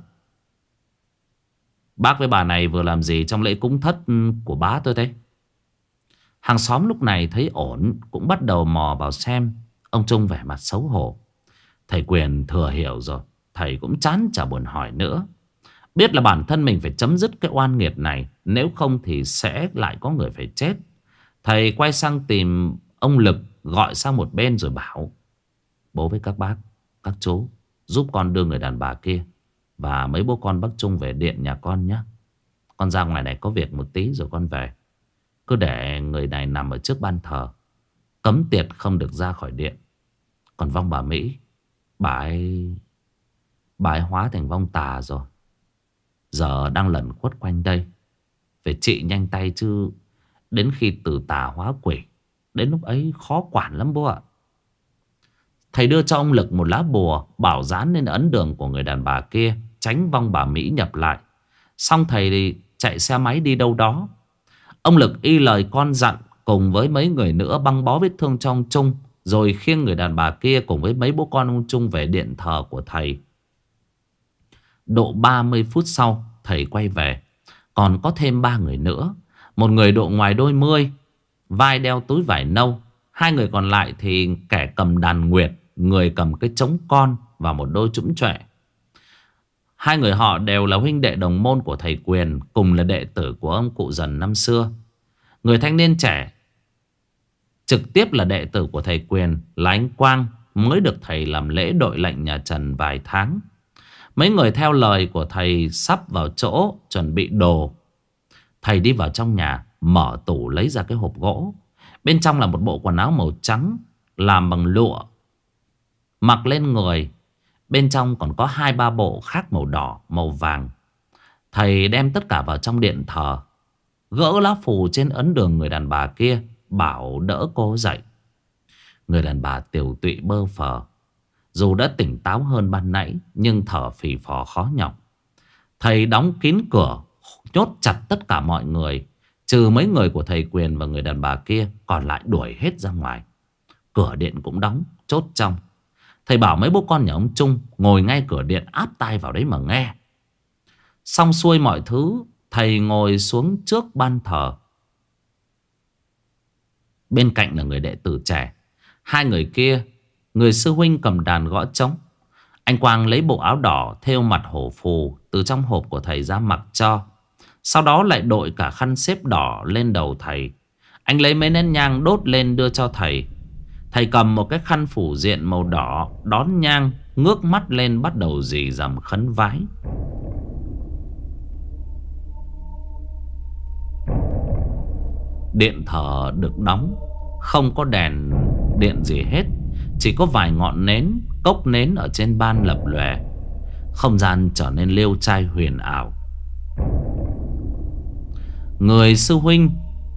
bác với bà này vừa làm gì trong lễ cúng thất của bá tôi thế? Hàng xóm lúc này thấy ổn cũng bắt đầu mò vào xem. Ông Trung vẻ mặt xấu hổ. Thầy Quyền thừa hiểu rồi. Thầy cũng chán chả buồn hỏi nữa. Biết là bản thân mình phải chấm dứt cái oan nghiệt này, nếu không thì sẽ lại có người phải chết. Thầy quay sang tìm ông Lực, gọi sang một bên rồi bảo: bố với các bác, các chú, giúp con đưa người đàn bà kia và mấy bố con bác Trung về điện nhà con nhé. Con ra ngoài này có việc một tí rồi con về. Cứ để người này nằm ở trước ban thờ, cấm tiệt không được ra khỏi điện. Còn vong bà Mỹ, bà ấy Bà ấy hóa thành vong tà rồi, giờ đang lẩn khuất quanh đây. Phải trị nhanh tay chứ đến khi từ tà hóa quỷ, đến lúc ấy khó quản lắm bố ạ. Thầy đưa cho ông Lực một lá bùa, bảo dán lên ấn đường của người đàn bà kia, tránh vong bà Mỹ nhập lại. Xong thầy thì chạy xe máy đi đâu đó. Ông Lực y lời con dặn, cùng với mấy người nữa băng bó vết thương cho ông Trung, rồi khiêng người đàn bà kia cùng với mấy bố con ông Trung về điện thờ của thầy. Độ ba mươi phút sau, thầy quay về. Còn có thêm ba người nữa. Một người độ ngoài đôi mươi, vai đeo túi vải nâu. Hai người còn lại thì kẻ cầm đàn nguyệt, người cầm cái trống con và một đôi trũng trọe. Hai người họ đều là huynh đệ đồng môn của thầy Quyền, cùng là đệ tử của ông cụ Dần năm xưa. Người thanh niên trẻ trực tiếp là đệ tử của thầy Quyền là anh Quang, mới được thầy làm lễ đội lệnh nhà Trần vài tháng. Mấy người theo lời của thầy sắp vào chỗ chuẩn bị đồ. Thầy đi vào trong nhà, mở tủ lấy ra cái hộp gỗ. Bên trong là một bộ quần áo màu trắng làm bằng lụa, mặc lên người. Bên trong còn có hai ba bộ khác màu đỏ, màu vàng. Thầy đem tất cả vào trong điện thờ, gỡ lá phù trên ấn đường người đàn bà kia, bảo đỡ cô dậy. Người đàn bà tiều tụy bơ phờ, dù đã tỉnh táo hơn ban nãy nhưng thở phì phò khó nhọc. Thầy đóng kín cửa, nhốt chặt tất cả mọi người, trừ mấy người của thầy Quyền và người đàn bà kia, còn lại đuổi hết ra ngoài. Cửa điện cũng đóng, chốt trong. Thầy bảo mấy bố con nhà ông Trung ngồi ngay cửa điện, áp tai vào đấy mà nghe. Xong xuôi mọi thứ, thầy ngồi xuống trước ban thờ. Bên cạnh là người đệ tử trẻ. Hai người kia, người sư huynh cầm đàn gõ trống. Anh Quang lấy bộ áo đỏ thêu mặt hổ phù từ trong hộp của thầy ra mặc cho. Sau đó lại đội cả khăn xếp đỏ lên đầu thầy. Anh lấy mấy nén nhang đốt lên đưa cho thầy. Thầy cầm một cái khăn phủ diện màu đỏ, đón nhang, ngước mắt lên bắt đầu rì rầm khấn vái. Điện thờ được đóng, không có đèn điện gì hết, chỉ có vài ngọn nến, cốc nến ở trên ban lập lòe. Không gian trở nên liêu trai huyền ảo. Người sư huynh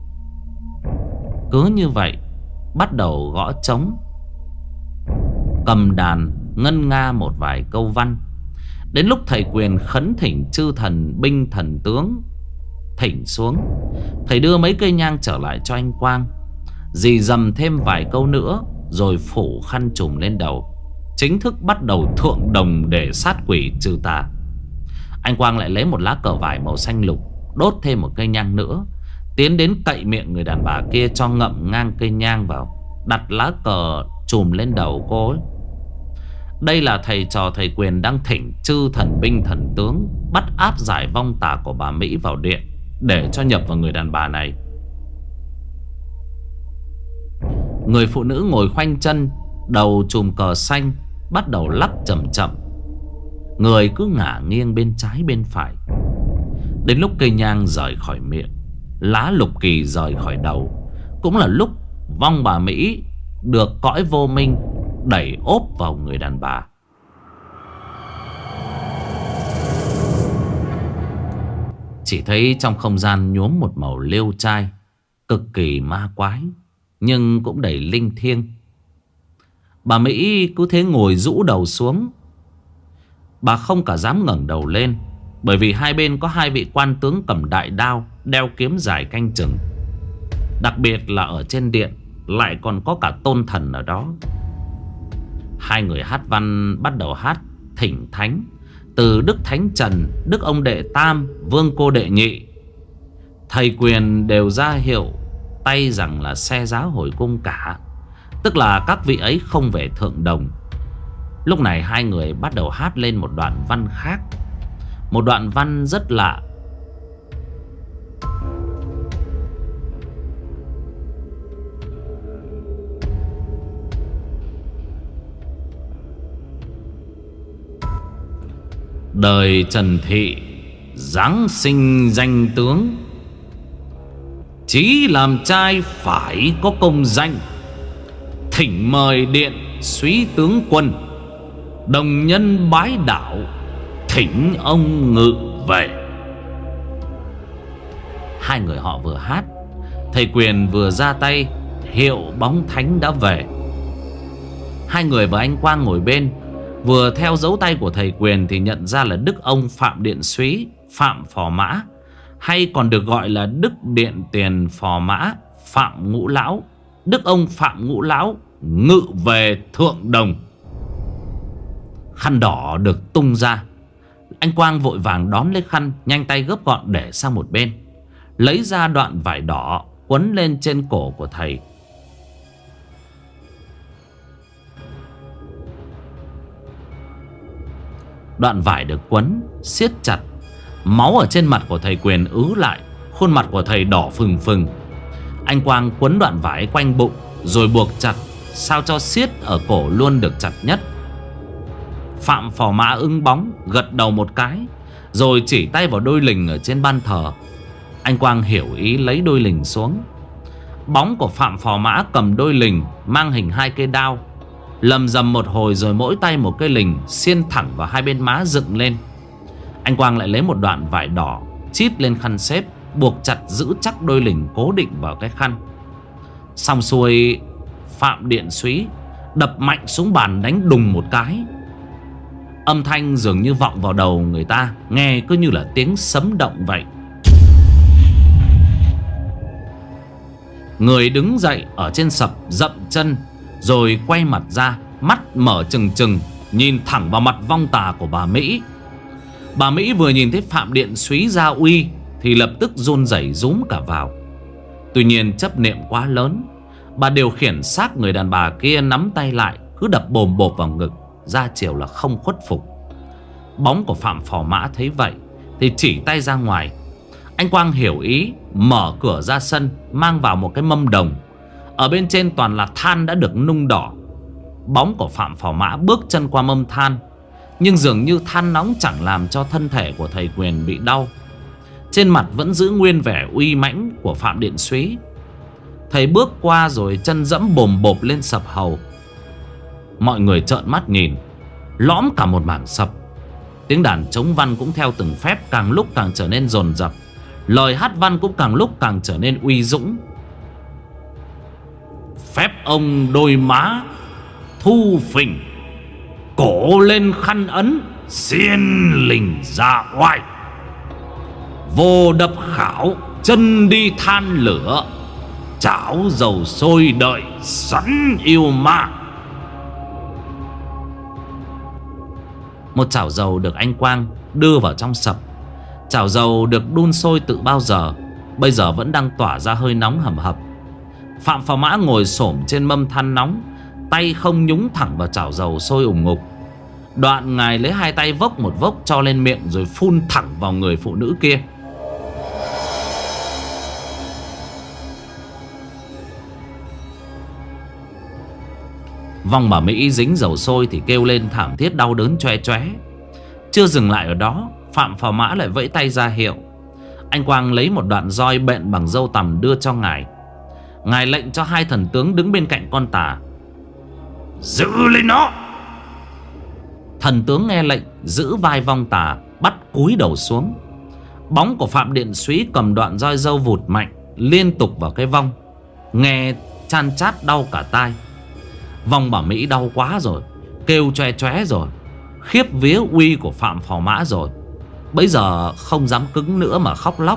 cứ như vậy bắt đầu gõ trống, cầm đàn ngân nga một vài câu văn. Đến lúc thầy Quyền khấn thỉnh chư thần binh thần tướng thỉnh xuống, thầy đưa mấy cây nhang trở lại cho anh Quang, dì dầm thêm vài câu nữa rồi phủ khăn trùm lên đầu, chính thức bắt đầu thượng đồng để sát quỷ trừ tà. Anh Quang lại lấy một lá cờ vải màu xanh lục, đốt thêm một cây nhang nữa, tiến đến cậy miệng người đàn bà kia cho ngậm ngang cây nhang vào, đặt lá cờ trùm lên đầu cô ấy. Đây là thầy trò thầy Quyền đang thỉnh chư thần binh thần tướng bắt áp giải vong tà của bà Mỹ vào điện để cho nhập vào người đàn bà này. Người phụ nữ ngồi khoanh chân, đầu chùm cờ xanh, bắt đầu lắc chậm chậm, người cứ ngả nghiêng bên trái bên phải. Đến lúc cây nhang rời khỏi miệng, lá lục kỳ rời khỏi đầu, cũng là lúc vong bà Mỹ được cõi vô minh đẩy ốp vào người đàn bà. Chỉ thấy trong không gian nhuốm một màu liêu trai, cực kỳ ma quái, nhưng cũng đầy linh thiêng. Bà Mỹ cứ thế ngồi rũ đầu xuống. Bà không cả dám ngẩng đầu lên, bởi vì hai bên có hai vị quan tướng cầm đại đao, đeo kiếm dài canh chừng. Đặc biệt là ở trên điện lại còn có cả tôn thần ở đó. Hai người hát văn bắt đầu hát thỉnh thánh, từ Đức Thánh Trần, Đức Ông Đệ Tam, Vương Cô Đệ Nhị. Thầy Quyền đều ra hiệu tay rằng là xe giá hồi cung cả, tức là các vị ấy không về thượng đồng. Lúc này hai người bắt đầu hát lên một đoạn văn khác, một đoạn văn rất lạ. Đời Trần Thị giáng sinh danh tướng, chí làm trai phải có công danh. Thỉnh mời điện súy tướng quân, đồng nhân bái đạo, thỉnh ông ngự về. Hai người họ vừa hát, thầy Quyền vừa ra tay hiệu bóng thánh đã về. Hai người và anh Quang ngồi bên, vừa theo dấu tay của thầy Quyền thì nhận ra là Đức ông Phạm Điện Súy, Phạm Phò Mã, hay còn được gọi là Đức Điện Tiền Phò Mã, Phạm Ngũ Lão. Đức ông Phạm Ngũ Lão ngự về thượng đồng. Khăn đỏ được tung ra. Anh Quang vội vàng đón lấy khăn, nhanh tay gấp gọn để sang một bên, lấy ra đoạn vải đỏ quấn lên trên cổ của thầy. Đoạn vải được quấn siết chặt. Máu ở trên mặt của thầy Quyền ứ lại, khuôn mặt của thầy đỏ phừng phừng. Anh Quang quấn đoạn vải quanh bụng rồi buộc chặt, sao cho siết ở cổ luôn được chặt nhất. Phạm Phò Mã ưng bóng, gật đầu một cái, rồi chỉ tay vào đôi lình ở trên ban thờ. Anh Quang hiểu ý lấy đôi lình xuống. Bóng của Phạm Phò Mã cầm đôi lình mang hình hai cây đao, lầm rầm một hồi rồi mỗi tay một cây lình xiên thẳng vào hai bên má dựng lên. Anh Quang lại lấy một đoạn vải đỏ chít lên khăn xếp, buộc chặt giữ chắc đôi lình cố định vào cái khăn. Xong xuôi, Phạm Điện Súy đập mạnh xuống bàn đánh đùng một cái. Âm thanh dường như vọng vào đầu người ta, nghe cứ như là tiếng sấm động vậy. Người đứng dậy ở trên sập dậm chân, rồi quay mặt ra, mắt mở trừng trừng nhìn thẳng vào mặt vong tà của bà Mỹ. Bà Mỹ vừa nhìn thấy Phạm Điện Súy ra uy thì lập tức run rẩy rúm cả vào. Tuy nhiên chấp niệm quá lớn, bà điều khiển xác người đàn bà kia nắm tay lại, cứ đập bồm bộp vào ngực, ra chiều là không khuất phục. Bóng của Phạm Phò Mã thấy vậy thì chỉ tay ra ngoài. Anh Quang hiểu ý, mở cửa ra sân, mang vào một cái mâm đồng. Ở bên trên toàn là than đã được nung đỏ. Bóng của Phạm Phò Mã bước chân qua mâm than, nhưng dường như than nóng chẳng làm cho thân thể của thầy Quyền bị đau. Trên mặt vẫn giữ nguyên vẻ uy mãnh của Phạm Điện Súy. Thầy bước qua rồi chân dẫm bồm bộp lên sập hầu. Mọi người trợn mắt nhìn, lõm cả một mảng sập. Tiếng đàn trống văn cũng theo từng phép càng lúc càng trở nên dồn dập. Lời hát văn cũng càng lúc càng trở nên uy dũng. Phép ông đôi má thu phình, cổ lên khăn ấn, xiên lình ra oai. Vô đập khảo, chân đi than lửa, chảo dầu sôi đợi sẵn yêu ma. Một chảo dầu được anh Quang đưa vào trong sập. Chảo dầu được đun sôi từ bao giờ, bây giờ vẫn đang tỏa ra hơi nóng hầm hập. Phạm Phò Mã ngồi xổm trên mâm than nóng, tay không nhúng thẳng vào chảo dầu sôi ủng ngục. Đoạn ngài lấy hai tay vốc một vốc cho lên miệng, rồi phun thẳng vào người phụ nữ kia. Vong bà Mỹ dính dầu sôi thì kêu lên thảm thiết đau đớn choe choé. Chưa dừng lại ở đó, Phạm Phò Mã lại vẫy tay ra hiệu. Anh Quang lấy một đoạn roi bện bằng râu tằm đưa cho ngài. Ngài lệnh cho hai thần tướng đứng bên cạnh con tà: giữ lên nó. Thần tướng nghe lệnh giữ vai vong tà, bắt cúi đầu xuống. Bóng của Phạm Điện Súy cầm đoạn roi râu vụt mạnh liên tục vào cái vong, nghe chan chát đau cả tai. Vong bà Mỹ đau quá rồi, kêu choe choé rồi, khiếp vía uy của Phạm Phò Mã rồi. Bây giờ không dám cứng nữa mà khóc lóc: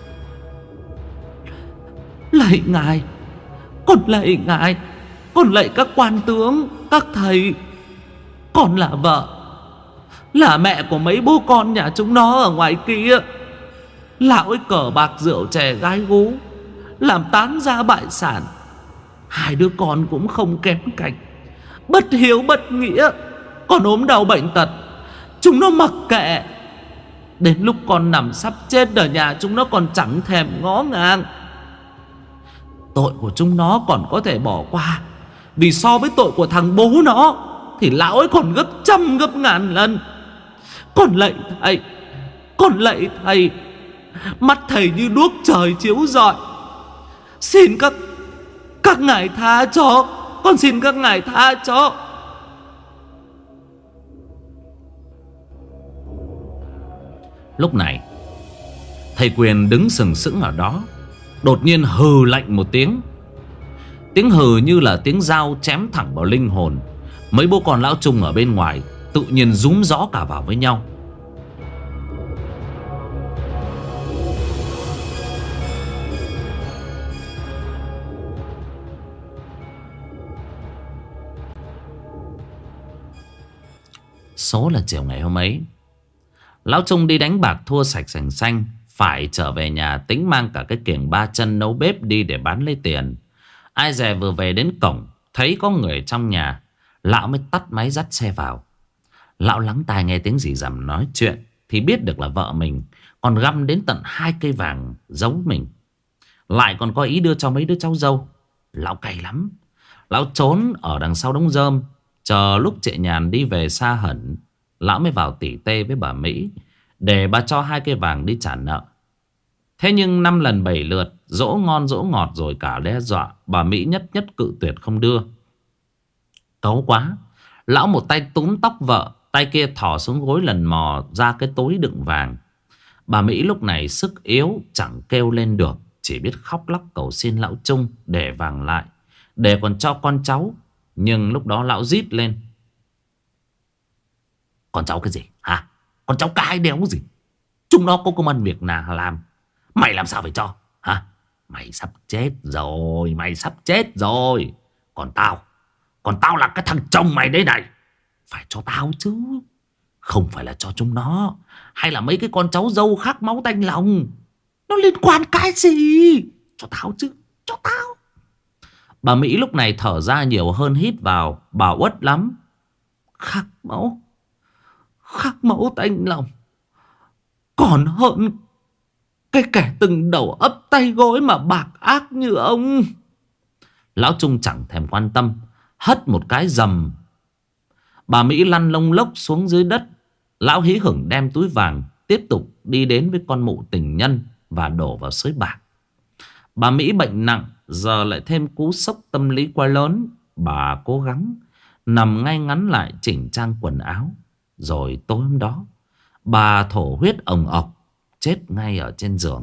lạy ngài, con lạy ngài, con lạy các quan tướng, các thầy. Con là vợ, là mẹ của mấy bố con nhà chúng nó ở ngoài kia. Lão ấy cờ bạc rượu chè gái gú, làm táng gia bại sản. Hai đứa con cũng không kém cạnh, bất hiếu bất nghĩa. Con ốm đau bệnh tật, chúng nó mặc kệ. Đến lúc con nằm sắp chết ở nhà, chúng nó còn chẳng thèm ngó ngàng. Tội của chúng nó còn có thể bỏ qua, vì so với tội của thằng bố nó thì lão ấy còn gấp trăm gấp ngàn lần. Con lạy thầy, con lạy thầy, mắt thầy như đuốc trời chiếu rọi. Xin các Các ngài tha cho, con xin các ngài tha cho. Lúc này thầy Quyền đứng sừng sững ở đó, đột nhiên hừ lạnh một tiếng. Tiếng hừ như là tiếng dao chém thẳng vào linh hồn. Mấy bố con lão Trung ở bên ngoài tự nhiên rúm rõ cả vào với nhau. Số là chiều ngày hôm ấy, lão Trung đi đánh bạc thua sạch sành xanh, phải trở về nhà tính mang cả cái kiềng ba chân nấu bếp đi để bán lấy tiền. Ai dè vừa về đến cổng, thấy có người trong nhà, lão mới tắt máy dắt xe vào. Lão lắng tai nghe tiếng gì rầm nói chuyện thì biết được là vợ mình còn găm đến tận hai cây vàng giấu mình, lại còn có ý đưa cho mấy đứa cháu dâu. Lão cay lắm. Lão trốn ở đằng sau đống rơm, chờ lúc chị Nhàn đi về xa hẳn, lão mới vào tỉ tê với bà Mỹ để bà cho hai cây vàng đi trả nợ. Thế nhưng năm lần bảy lượt, dỗ ngon dỗ ngọt rồi cả đe dọa, bà Mỹ nhất nhất cự tuyệt không đưa. Cáu quá, lão một tay túm tóc vợ, tay kia thò xuống gối lần mò ra cái túi đựng vàng. Bà Mỹ lúc này sức yếu, chẳng kêu lên được, chỉ biết khóc lóc cầu xin lão Trung để vàng lại, để còn cho con cháu. Nhưng lúc đó lão rít lên: con cháu cái gì hả? Con cháu cái đéo gì? Chúng nó có công ăn việc nào làm, mày làm sao phải cho hả? Mày sắp chết rồi, mày sắp chết rồi. Còn tao, còn tao là cái thằng chồng mày đấy này, phải cho tao chứ, không phải là cho chúng nó hay là mấy cái con cháu dâu khác máu tanh lòng. Nó liên quan cái gì? Cho tao chứ, cho tao. Bà Mỹ lúc này thở ra nhiều hơn hít vào. Bà uất lắm: khắc máu, khắc máu tanh lòng còn hơn cái kẻ từng đầu ấp tay gối mà bạc ác như ông. Lão Trung chẳng thèm quan tâm, hất một cái dầm. Bà Mỹ lăn lông lốc xuống dưới đất. Lão hí hửng đem túi vàng tiếp tục đi đến với con mụ tình nhân và đổ vào sới bạc. Bà Mỹ bệnh nặng, giờ lại thêm cú sốc tâm lý quá lớn. Bà cố gắng nằm ngay ngắn lại chỉnh trang quần áo. Rồi tối hôm đó bà thổ huyết ồng ọc, chết ngay ở trên giường.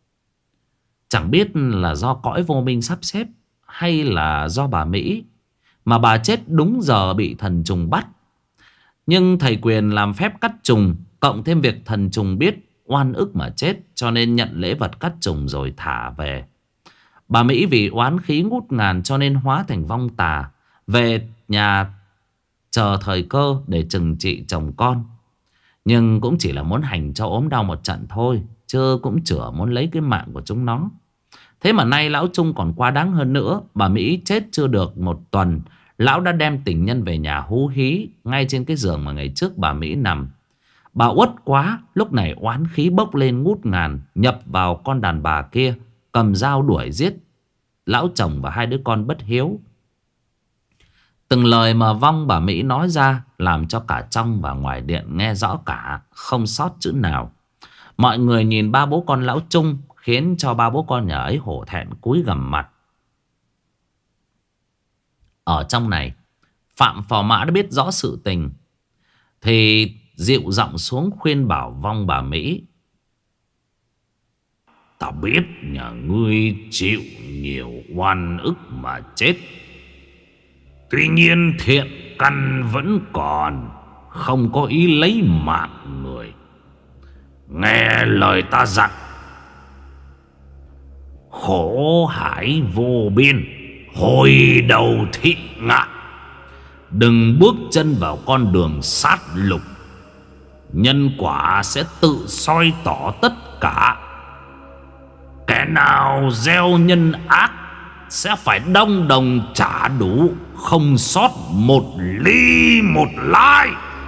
Chẳng biết là do cõi vô minh sắp xếp hay là do bà Mỹ mà bà chết đúng giờ bị thần trùng bắt. Nhưng thầy Quyền làm phép cắt trùng, cộng thêm việc thần trùng biết oan ức mà chết, cho nên nhận lễ vật cắt trùng rồi thả về. Bà Mỹ vì oán khí ngút ngàn cho nên hóa thành vong tà, về nhà chờ thời cơ để trừng trị chồng con. Nhưng cũng chỉ là muốn hành cho ốm đau một trận thôi, chứ cũng chửa muốn lấy cái mạng của chúng nó. Thế mà nay lão Trung còn quá đáng hơn nữa. Bà Mỹ chết chưa được một tuần, lão đã đem tình nhân về nhà hú hí ngay trên cái giường mà ngày trước bà Mỹ nằm. Bà uất quá, lúc này oán khí bốc lên ngút ngàn, nhập vào con đàn bà kia, cầm dao đuổi giết lão chồng và hai đứa con bất hiếu. Từng lời mà vong bà Mỹ nói ra làm cho cả trong và ngoài điện nghe rõ cả, không sót chữ nào. Mọi người nhìn ba bố con lão Trung khiến cho ba bố con nhà ấy hổ thẹn cúi gằm mặt. Ở trong này, Phạm Phò Mã đã biết rõ sự tình thì dịu giọng xuống khuyên bảo vong bà Mỹ: ta biết nhà ngươi chịu nhiều oan ức mà chết, tuy nhiên thiện căn vẫn còn, không có ý lấy mạng người. Nghe lời ta dặn, khổ hải vô biên, hồi đầu thị ngạn, đừng bước chân vào con đường sát lục. Nhân quả sẽ tự soi tỏ tất cả. Kẻ nào gieo nhân ác sẽ phải đong đồng trả đủ, không sót một ly một lai.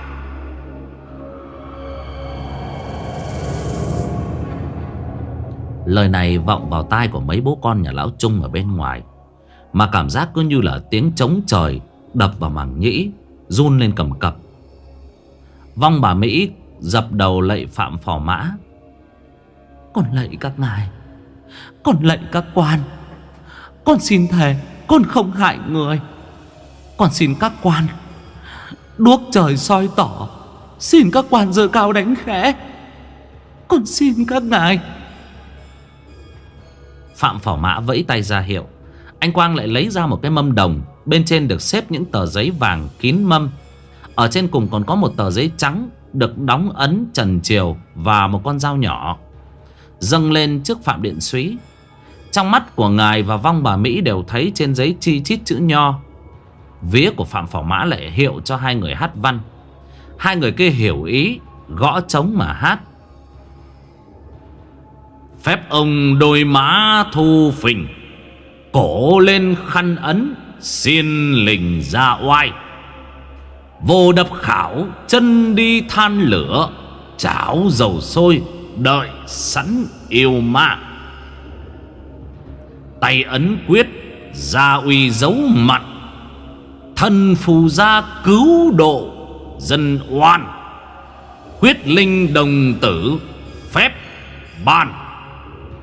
Lời này vọng vào tai của mấy bố con nhà lão Trung ở bên ngoài, mà cảm giác cứ như là tiếng trống trời đập vào màng nhĩ, run lên cầm cập. Vong bà Mỹ dập đầu lạy Phạm Phò Mã: con lạy các ngài, con lạy các quan, con xin thề con không hại người. Con xin các quan đuốc trời soi tỏ, xin các quan giơ cao đánh khẽ, con xin các ngài. Phạm Phò Mã vẫy tay ra hiệu. Anh Quang lại lấy ra một cái mâm đồng, bên trên được xếp những tờ giấy vàng kín mâm. Ở trên cùng còn có một tờ giấy trắng được đóng ấn trần triều và một con dao nhỏ, dâng lên trước Phạm Điện Súy. Trong mắt của ngài và vong bà Mỹ đều thấy trên giấy chi chít chữ nho. Vía của Phạm Phò Mã lại hiệu cho hai người hát văn. Hai người kia hiểu ý, gõ trống mà hát: phép ông đôi má thu phình, cổ lên khăn ấn, xiên lình ra oai. Vô đập khảo, chân đi than lửa, cháo dầu sôi, đợi sẵn yêu ma. Tay ấn quyết, gia uy dấu mặt, thần phù gia cứu độ dân oan. Huyết linh đồng tử, phép ban.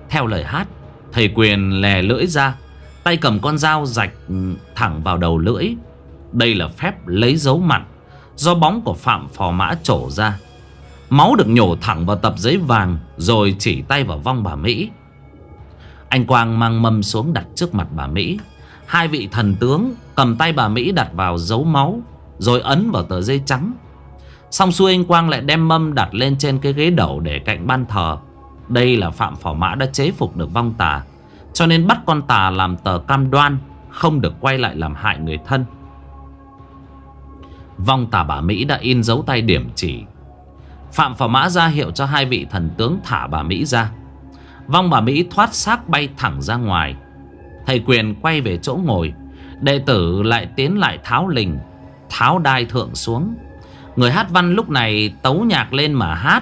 Theo lời hát, thầy Quyền lè lưỡi ra, tay cầm con dao rạch thẳng vào đầu lưỡi. Đây là phép lấy dấu mặn do bóng của Phạm Phò Mã trổ ra. Máu được nhổ thẳng vào tập giấy vàng, rồi chỉ tay vào vong bà Mỹ. Anh Quang mang mâm xuống đặt trước mặt bà Mỹ. Hai vị thần tướng cầm tay bà Mỹ đặt vào dấu máu, rồi ấn vào tờ giấy trắng. Xong xuôi, anh Quang lại đem mâm đặt lên trên cái ghế đầu để cạnh ban thờ. Đây là Phạm Phò Mã đã chế phục được vong tà, cho nên bắt con tà làm tờ cam đoan không được quay lại làm hại người thân. Vong tà bà Mỹ đã in dấu tay điểm chỉ. Phạm Phò Mã ra hiệu cho hai vị thần tướng thả bà Mỹ ra. Vong bà Mỹ thoát xác bay thẳng ra ngoài. Thầy Quyền quay về chỗ ngồi. Đệ tử lại tiến lại tháo lình, tháo đai thượng xuống. Người hát văn lúc này tấu nhạc lên mà hát: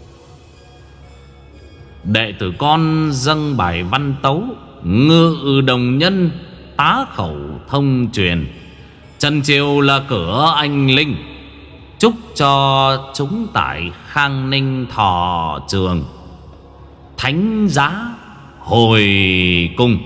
đệ tử con dâng bài văn tấu, ngự đồng nhân tá khẩu thông truyền. Trần triều là cửa anh linh, chúc cho chúng tại khang ninh thọ trường. Thánh giá hồi cung.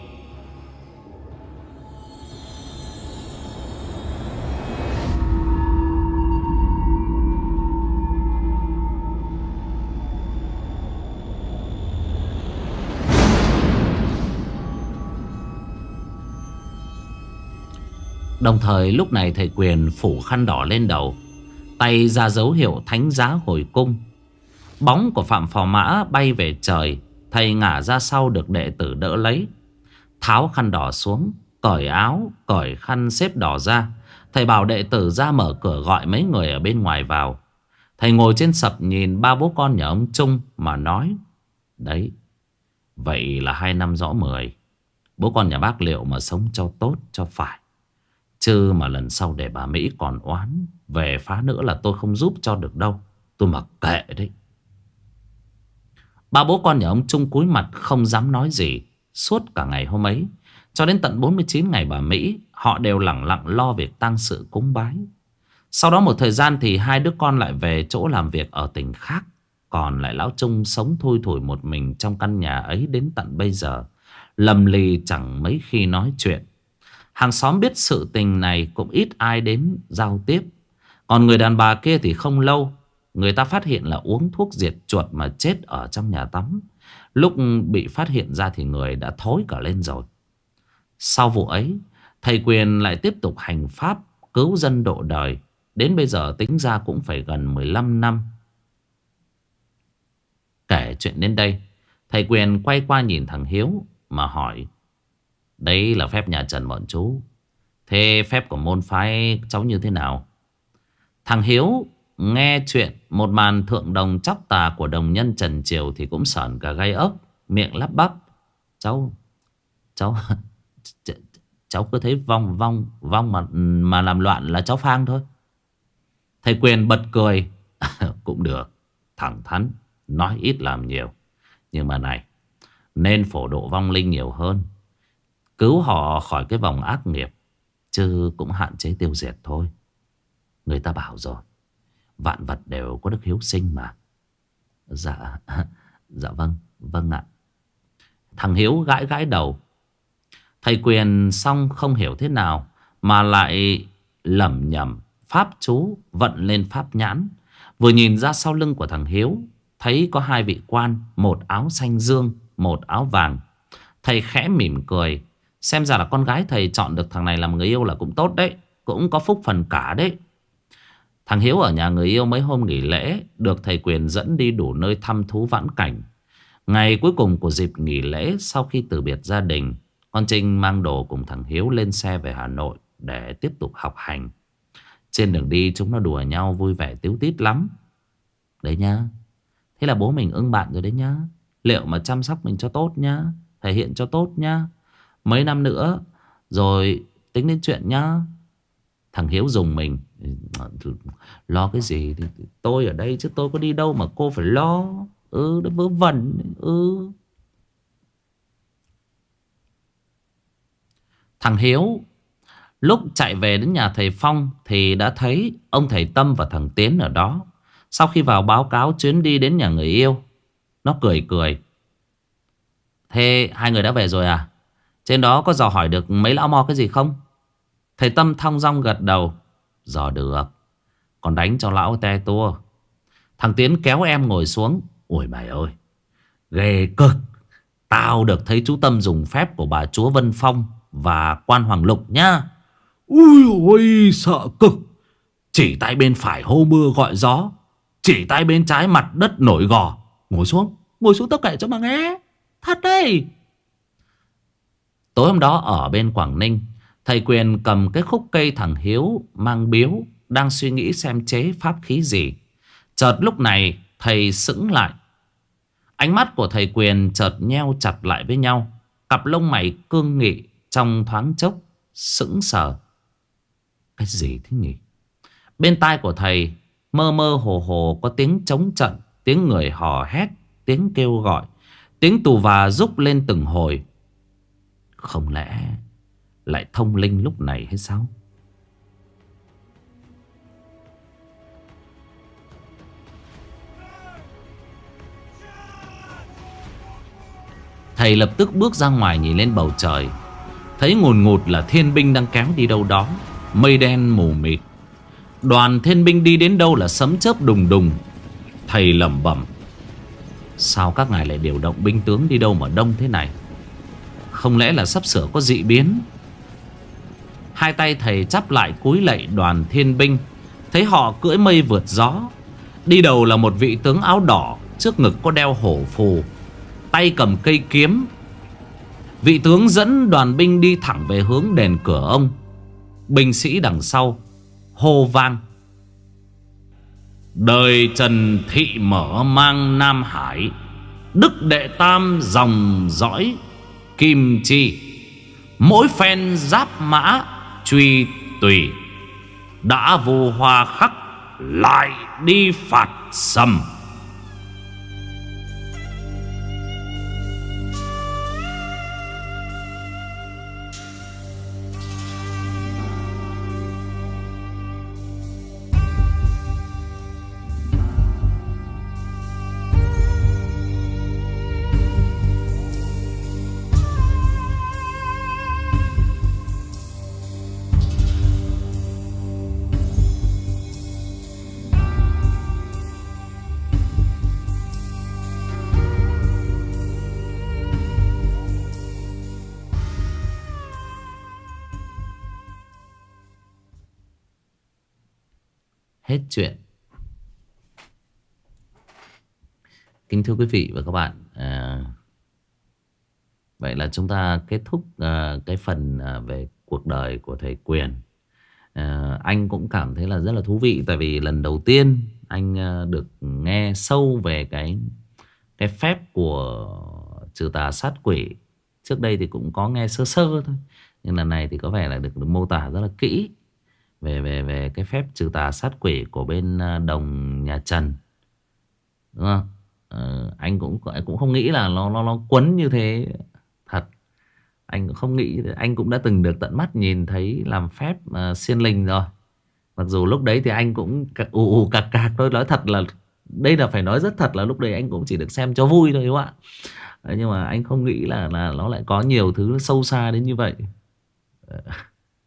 Đồng thời lúc này thầy Quyền phủ khăn đỏ lên đầu, tay ra dấu hiệu thánh giá hồi cung. Bóng của Phạm Phò Mã bay về trời. Thầy ngả ra sau được đệ tử đỡ lấy. Tháo khăn đỏ xuống, cởi áo, cởi khăn xếp đỏ ra. Thầy bảo đệ tử ra mở cửa gọi mấy người ở bên ngoài vào. Thầy ngồi trên sập nhìn ba bố con nhà ông Trung mà nói: đấy, vậy là hai năm rõ mười. Bố con nhà bác liệu mà sống cho tốt cho phải, chứ mà lần sau để bà Mỹ còn oán về phá nữa là tôi không giúp cho được đâu. Tôi mặc kệ đấy. Ba bố con nhà ông Trung cúi mặt không dám nói gì. Suốt cả ngày hôm ấy, cho đến tận bốn mươi chín ngày bà Mỹ, họ đều lẳng lặng lo việc tang sự cúng bái. Sau đó một thời gian thì hai đứa con lại về chỗ làm việc ở tỉnh khác. Còn lại lão Trung sống thui thủi một mình trong căn nhà ấy đến tận bây giờ, lầm lì chẳng mấy khi nói chuyện. Hàng xóm biết sự tình này cũng ít ai đến giao tiếp. Còn người đàn bà kia thì không lâu, người ta phát hiện là uống thuốc diệt chuột mà chết ở trong nhà tắm. Lúc bị phát hiện ra thì người đã thối cả lên rồi. Sau vụ ấy, thầy Quyền lại tiếp tục hành pháp cứu dân độ đời. Đến bây giờ tính ra cũng phải gần mười lăm năm. Kể chuyện đến đây, thầy Quyền quay qua nhìn thằng Hiếu mà hỏi: đấy là phép nhà Trần bọn chú, thế phép của môn phái cháu như thế nào? Thằng Hiếu nghe chuyện một màn thượng đồng chóc tà của đồng nhân Trần Triều thì cũng sởn cả gai ốc, miệng lắp bắp: Cháu Cháu ch Cháu cứ thấy vong vong Vong mà mà làm loạn là cháu phang thôi. Thầy Quyền bật cười: cũng được, thẳng thắn, nói ít làm nhiều. Nhưng mà này, nên phổ độ vong linh nhiều hơn, cứu họ khỏi cái vòng ác nghiệp, chứ cũng hạn chế tiêu diệt thôi. Người ta bảo rồi, vạn vật đều có đức hiếu sinh mà. Dạ, dạ vâng, vâng ạ. Thằng Hiếu gãi gãi đầu. Thầy Quyền xong không hiểu thế nào mà lại lẩm nhẩm pháp chú vận lên pháp nhãn. Vừa nhìn ra sau lưng của thằng Hiếu, thấy có hai vị quan, một áo xanh dương, một áo vàng. Thầy khẽ mỉm cười. Xem ra là con gái thầy chọn được thằng này làm người yêu là cũng tốt đấy, cũng có phúc phần cả đấy. Thằng Hiếu ở nhà người yêu mấy hôm nghỉ lễ, được thầy Quyền dẫn đi đủ nơi thăm thú vãn cảnh. Ngày cuối cùng của dịp nghỉ lễ, sau khi từ biệt gia đình, con Trinh mang đồ cùng thằng Hiếu lên xe về Hà Nội để tiếp tục học hành. Trên đường đi chúng nó đùa nhau vui vẻ tíu tít lắm. Đấy nhá, thế là bố mình ưng bạn rồi đấy nhá. Liệu mà chăm sóc mình cho tốt nhá, thể hiện cho tốt nhá. Mấy năm nữa rồi tính đến chuyện nhá. Thằng Hiếu dùng mình: lo cái gì thì tôi ở đây chứ tôi có đi đâu mà cô phải lo. Ừ, nó vớ vẩn. Ừ. Thằng Hiếu lúc chạy về đến nhà thầy Phong thì đã thấy ông thầy Tâm và thằng Tiến ở đó. Sau khi vào báo cáo chuyến đi đến nhà người yêu, nó cười cười: Thế hai người đã về rồi à? Trên đó có dò hỏi được mấy lão mo cái gì không? Thầy Tâm thong dong gật đầu. Dò được. Còn đánh cho lão te tua. Thằng Tiến kéo em ngồi xuống. Ôi mày ơi, ghê cực. Tao được thấy chú Tâm dùng phép của bà chúa Vân Phong và quan Hoàng Lục nhá. Ui ôi sợ cực. Chỉ tay bên phải hô mưa gọi gió, chỉ tay bên trái mặt đất nổi gò. Ngồi xuống, ngồi xuống tao kể cho mà nghe. Thật đấy. Tối hôm đó ở bên Quảng Ninh, thầy Quyền cầm cái khúc cây thằng Hiếu mang biếu, đang suy nghĩ xem chế pháp khí gì. Chợt lúc này thầy sững lại. Ánh mắt của thầy Quyền chợt nheo chặt lại với nhau. Cặp lông mày cương nghị trong thoáng chốc sững sờ. Cái gì thế nhỉ? Bên tai của thầy mơ mơ hồ hồ có tiếng trống trận, tiếng người hò hét, tiếng kêu gọi, tiếng tù và rúc lên từng hồi. Không lẽ lại thông linh lúc này hay sao? Thầy lập tức bước ra ngoài nhìn lên bầu trời. Thấy ngùn ngụt là thiên binh đang kéo đi đâu đó. Mây đen mù mịt. Đoàn thiên binh đi đến đâu là sấm chớp đùng đùng. Thầy lẩm bẩm, sao các ngài lại điều động binh tướng đi đâu mà đông thế này? Không lẽ là sắp sửa có dị biến? Hai tay thầy chắp lại cúi lạy đoàn thiên binh. Thấy họ cưỡi mây vượt gió. Đi đầu là một vị tướng áo đỏ, trước ngực có đeo hổ phù, tay cầm cây kiếm. Vị tướng dẫn đoàn binh đi thẳng về hướng đền Cửa Ông. Binh sĩ đằng sau hô vang, đời Trần Thị mở mang Nam Hải, Đức Đệ Tam dòng dõi Kim Chi, mỗi phen giáp mã truy tùy, đã vô hoa khắc lại đi phạt sầm. Hết chuyện. Kính thưa quý vị và các bạn, à, vậy là chúng ta kết thúc à, cái phần à, về cuộc đời của thầy Quyền. à, Anh cũng cảm thấy là rất là thú vị. Tại vì lần đầu tiên anh à, được nghe sâu về cái cái phép của trừ tà sát quỷ. Trước đây thì cũng có nghe sơ sơ thôi, nhưng lần này thì có vẻ là được, được mô tả rất là kỹ về về về cái phép trừ tà sát quỷ của bên đồng nhà Trần, đúng không? Ờ, anh cũng anh cũng không nghĩ là nó nó nó quấn như thế thật. Anh cũng không nghĩ, anh cũng đã từng được tận mắt nhìn thấy làm phép uh, xiên linh rồi. Mặc dù lúc đấy thì anh cũng ù ù cạc cạc thôi. Nói thật là đây là phải nói rất thật là lúc đấy anh cũng chỉ được xem cho vui thôi, đúng không ạ? Đấy, nhưng mà anh không nghĩ là là nó lại có nhiều thứ sâu xa đến như vậy.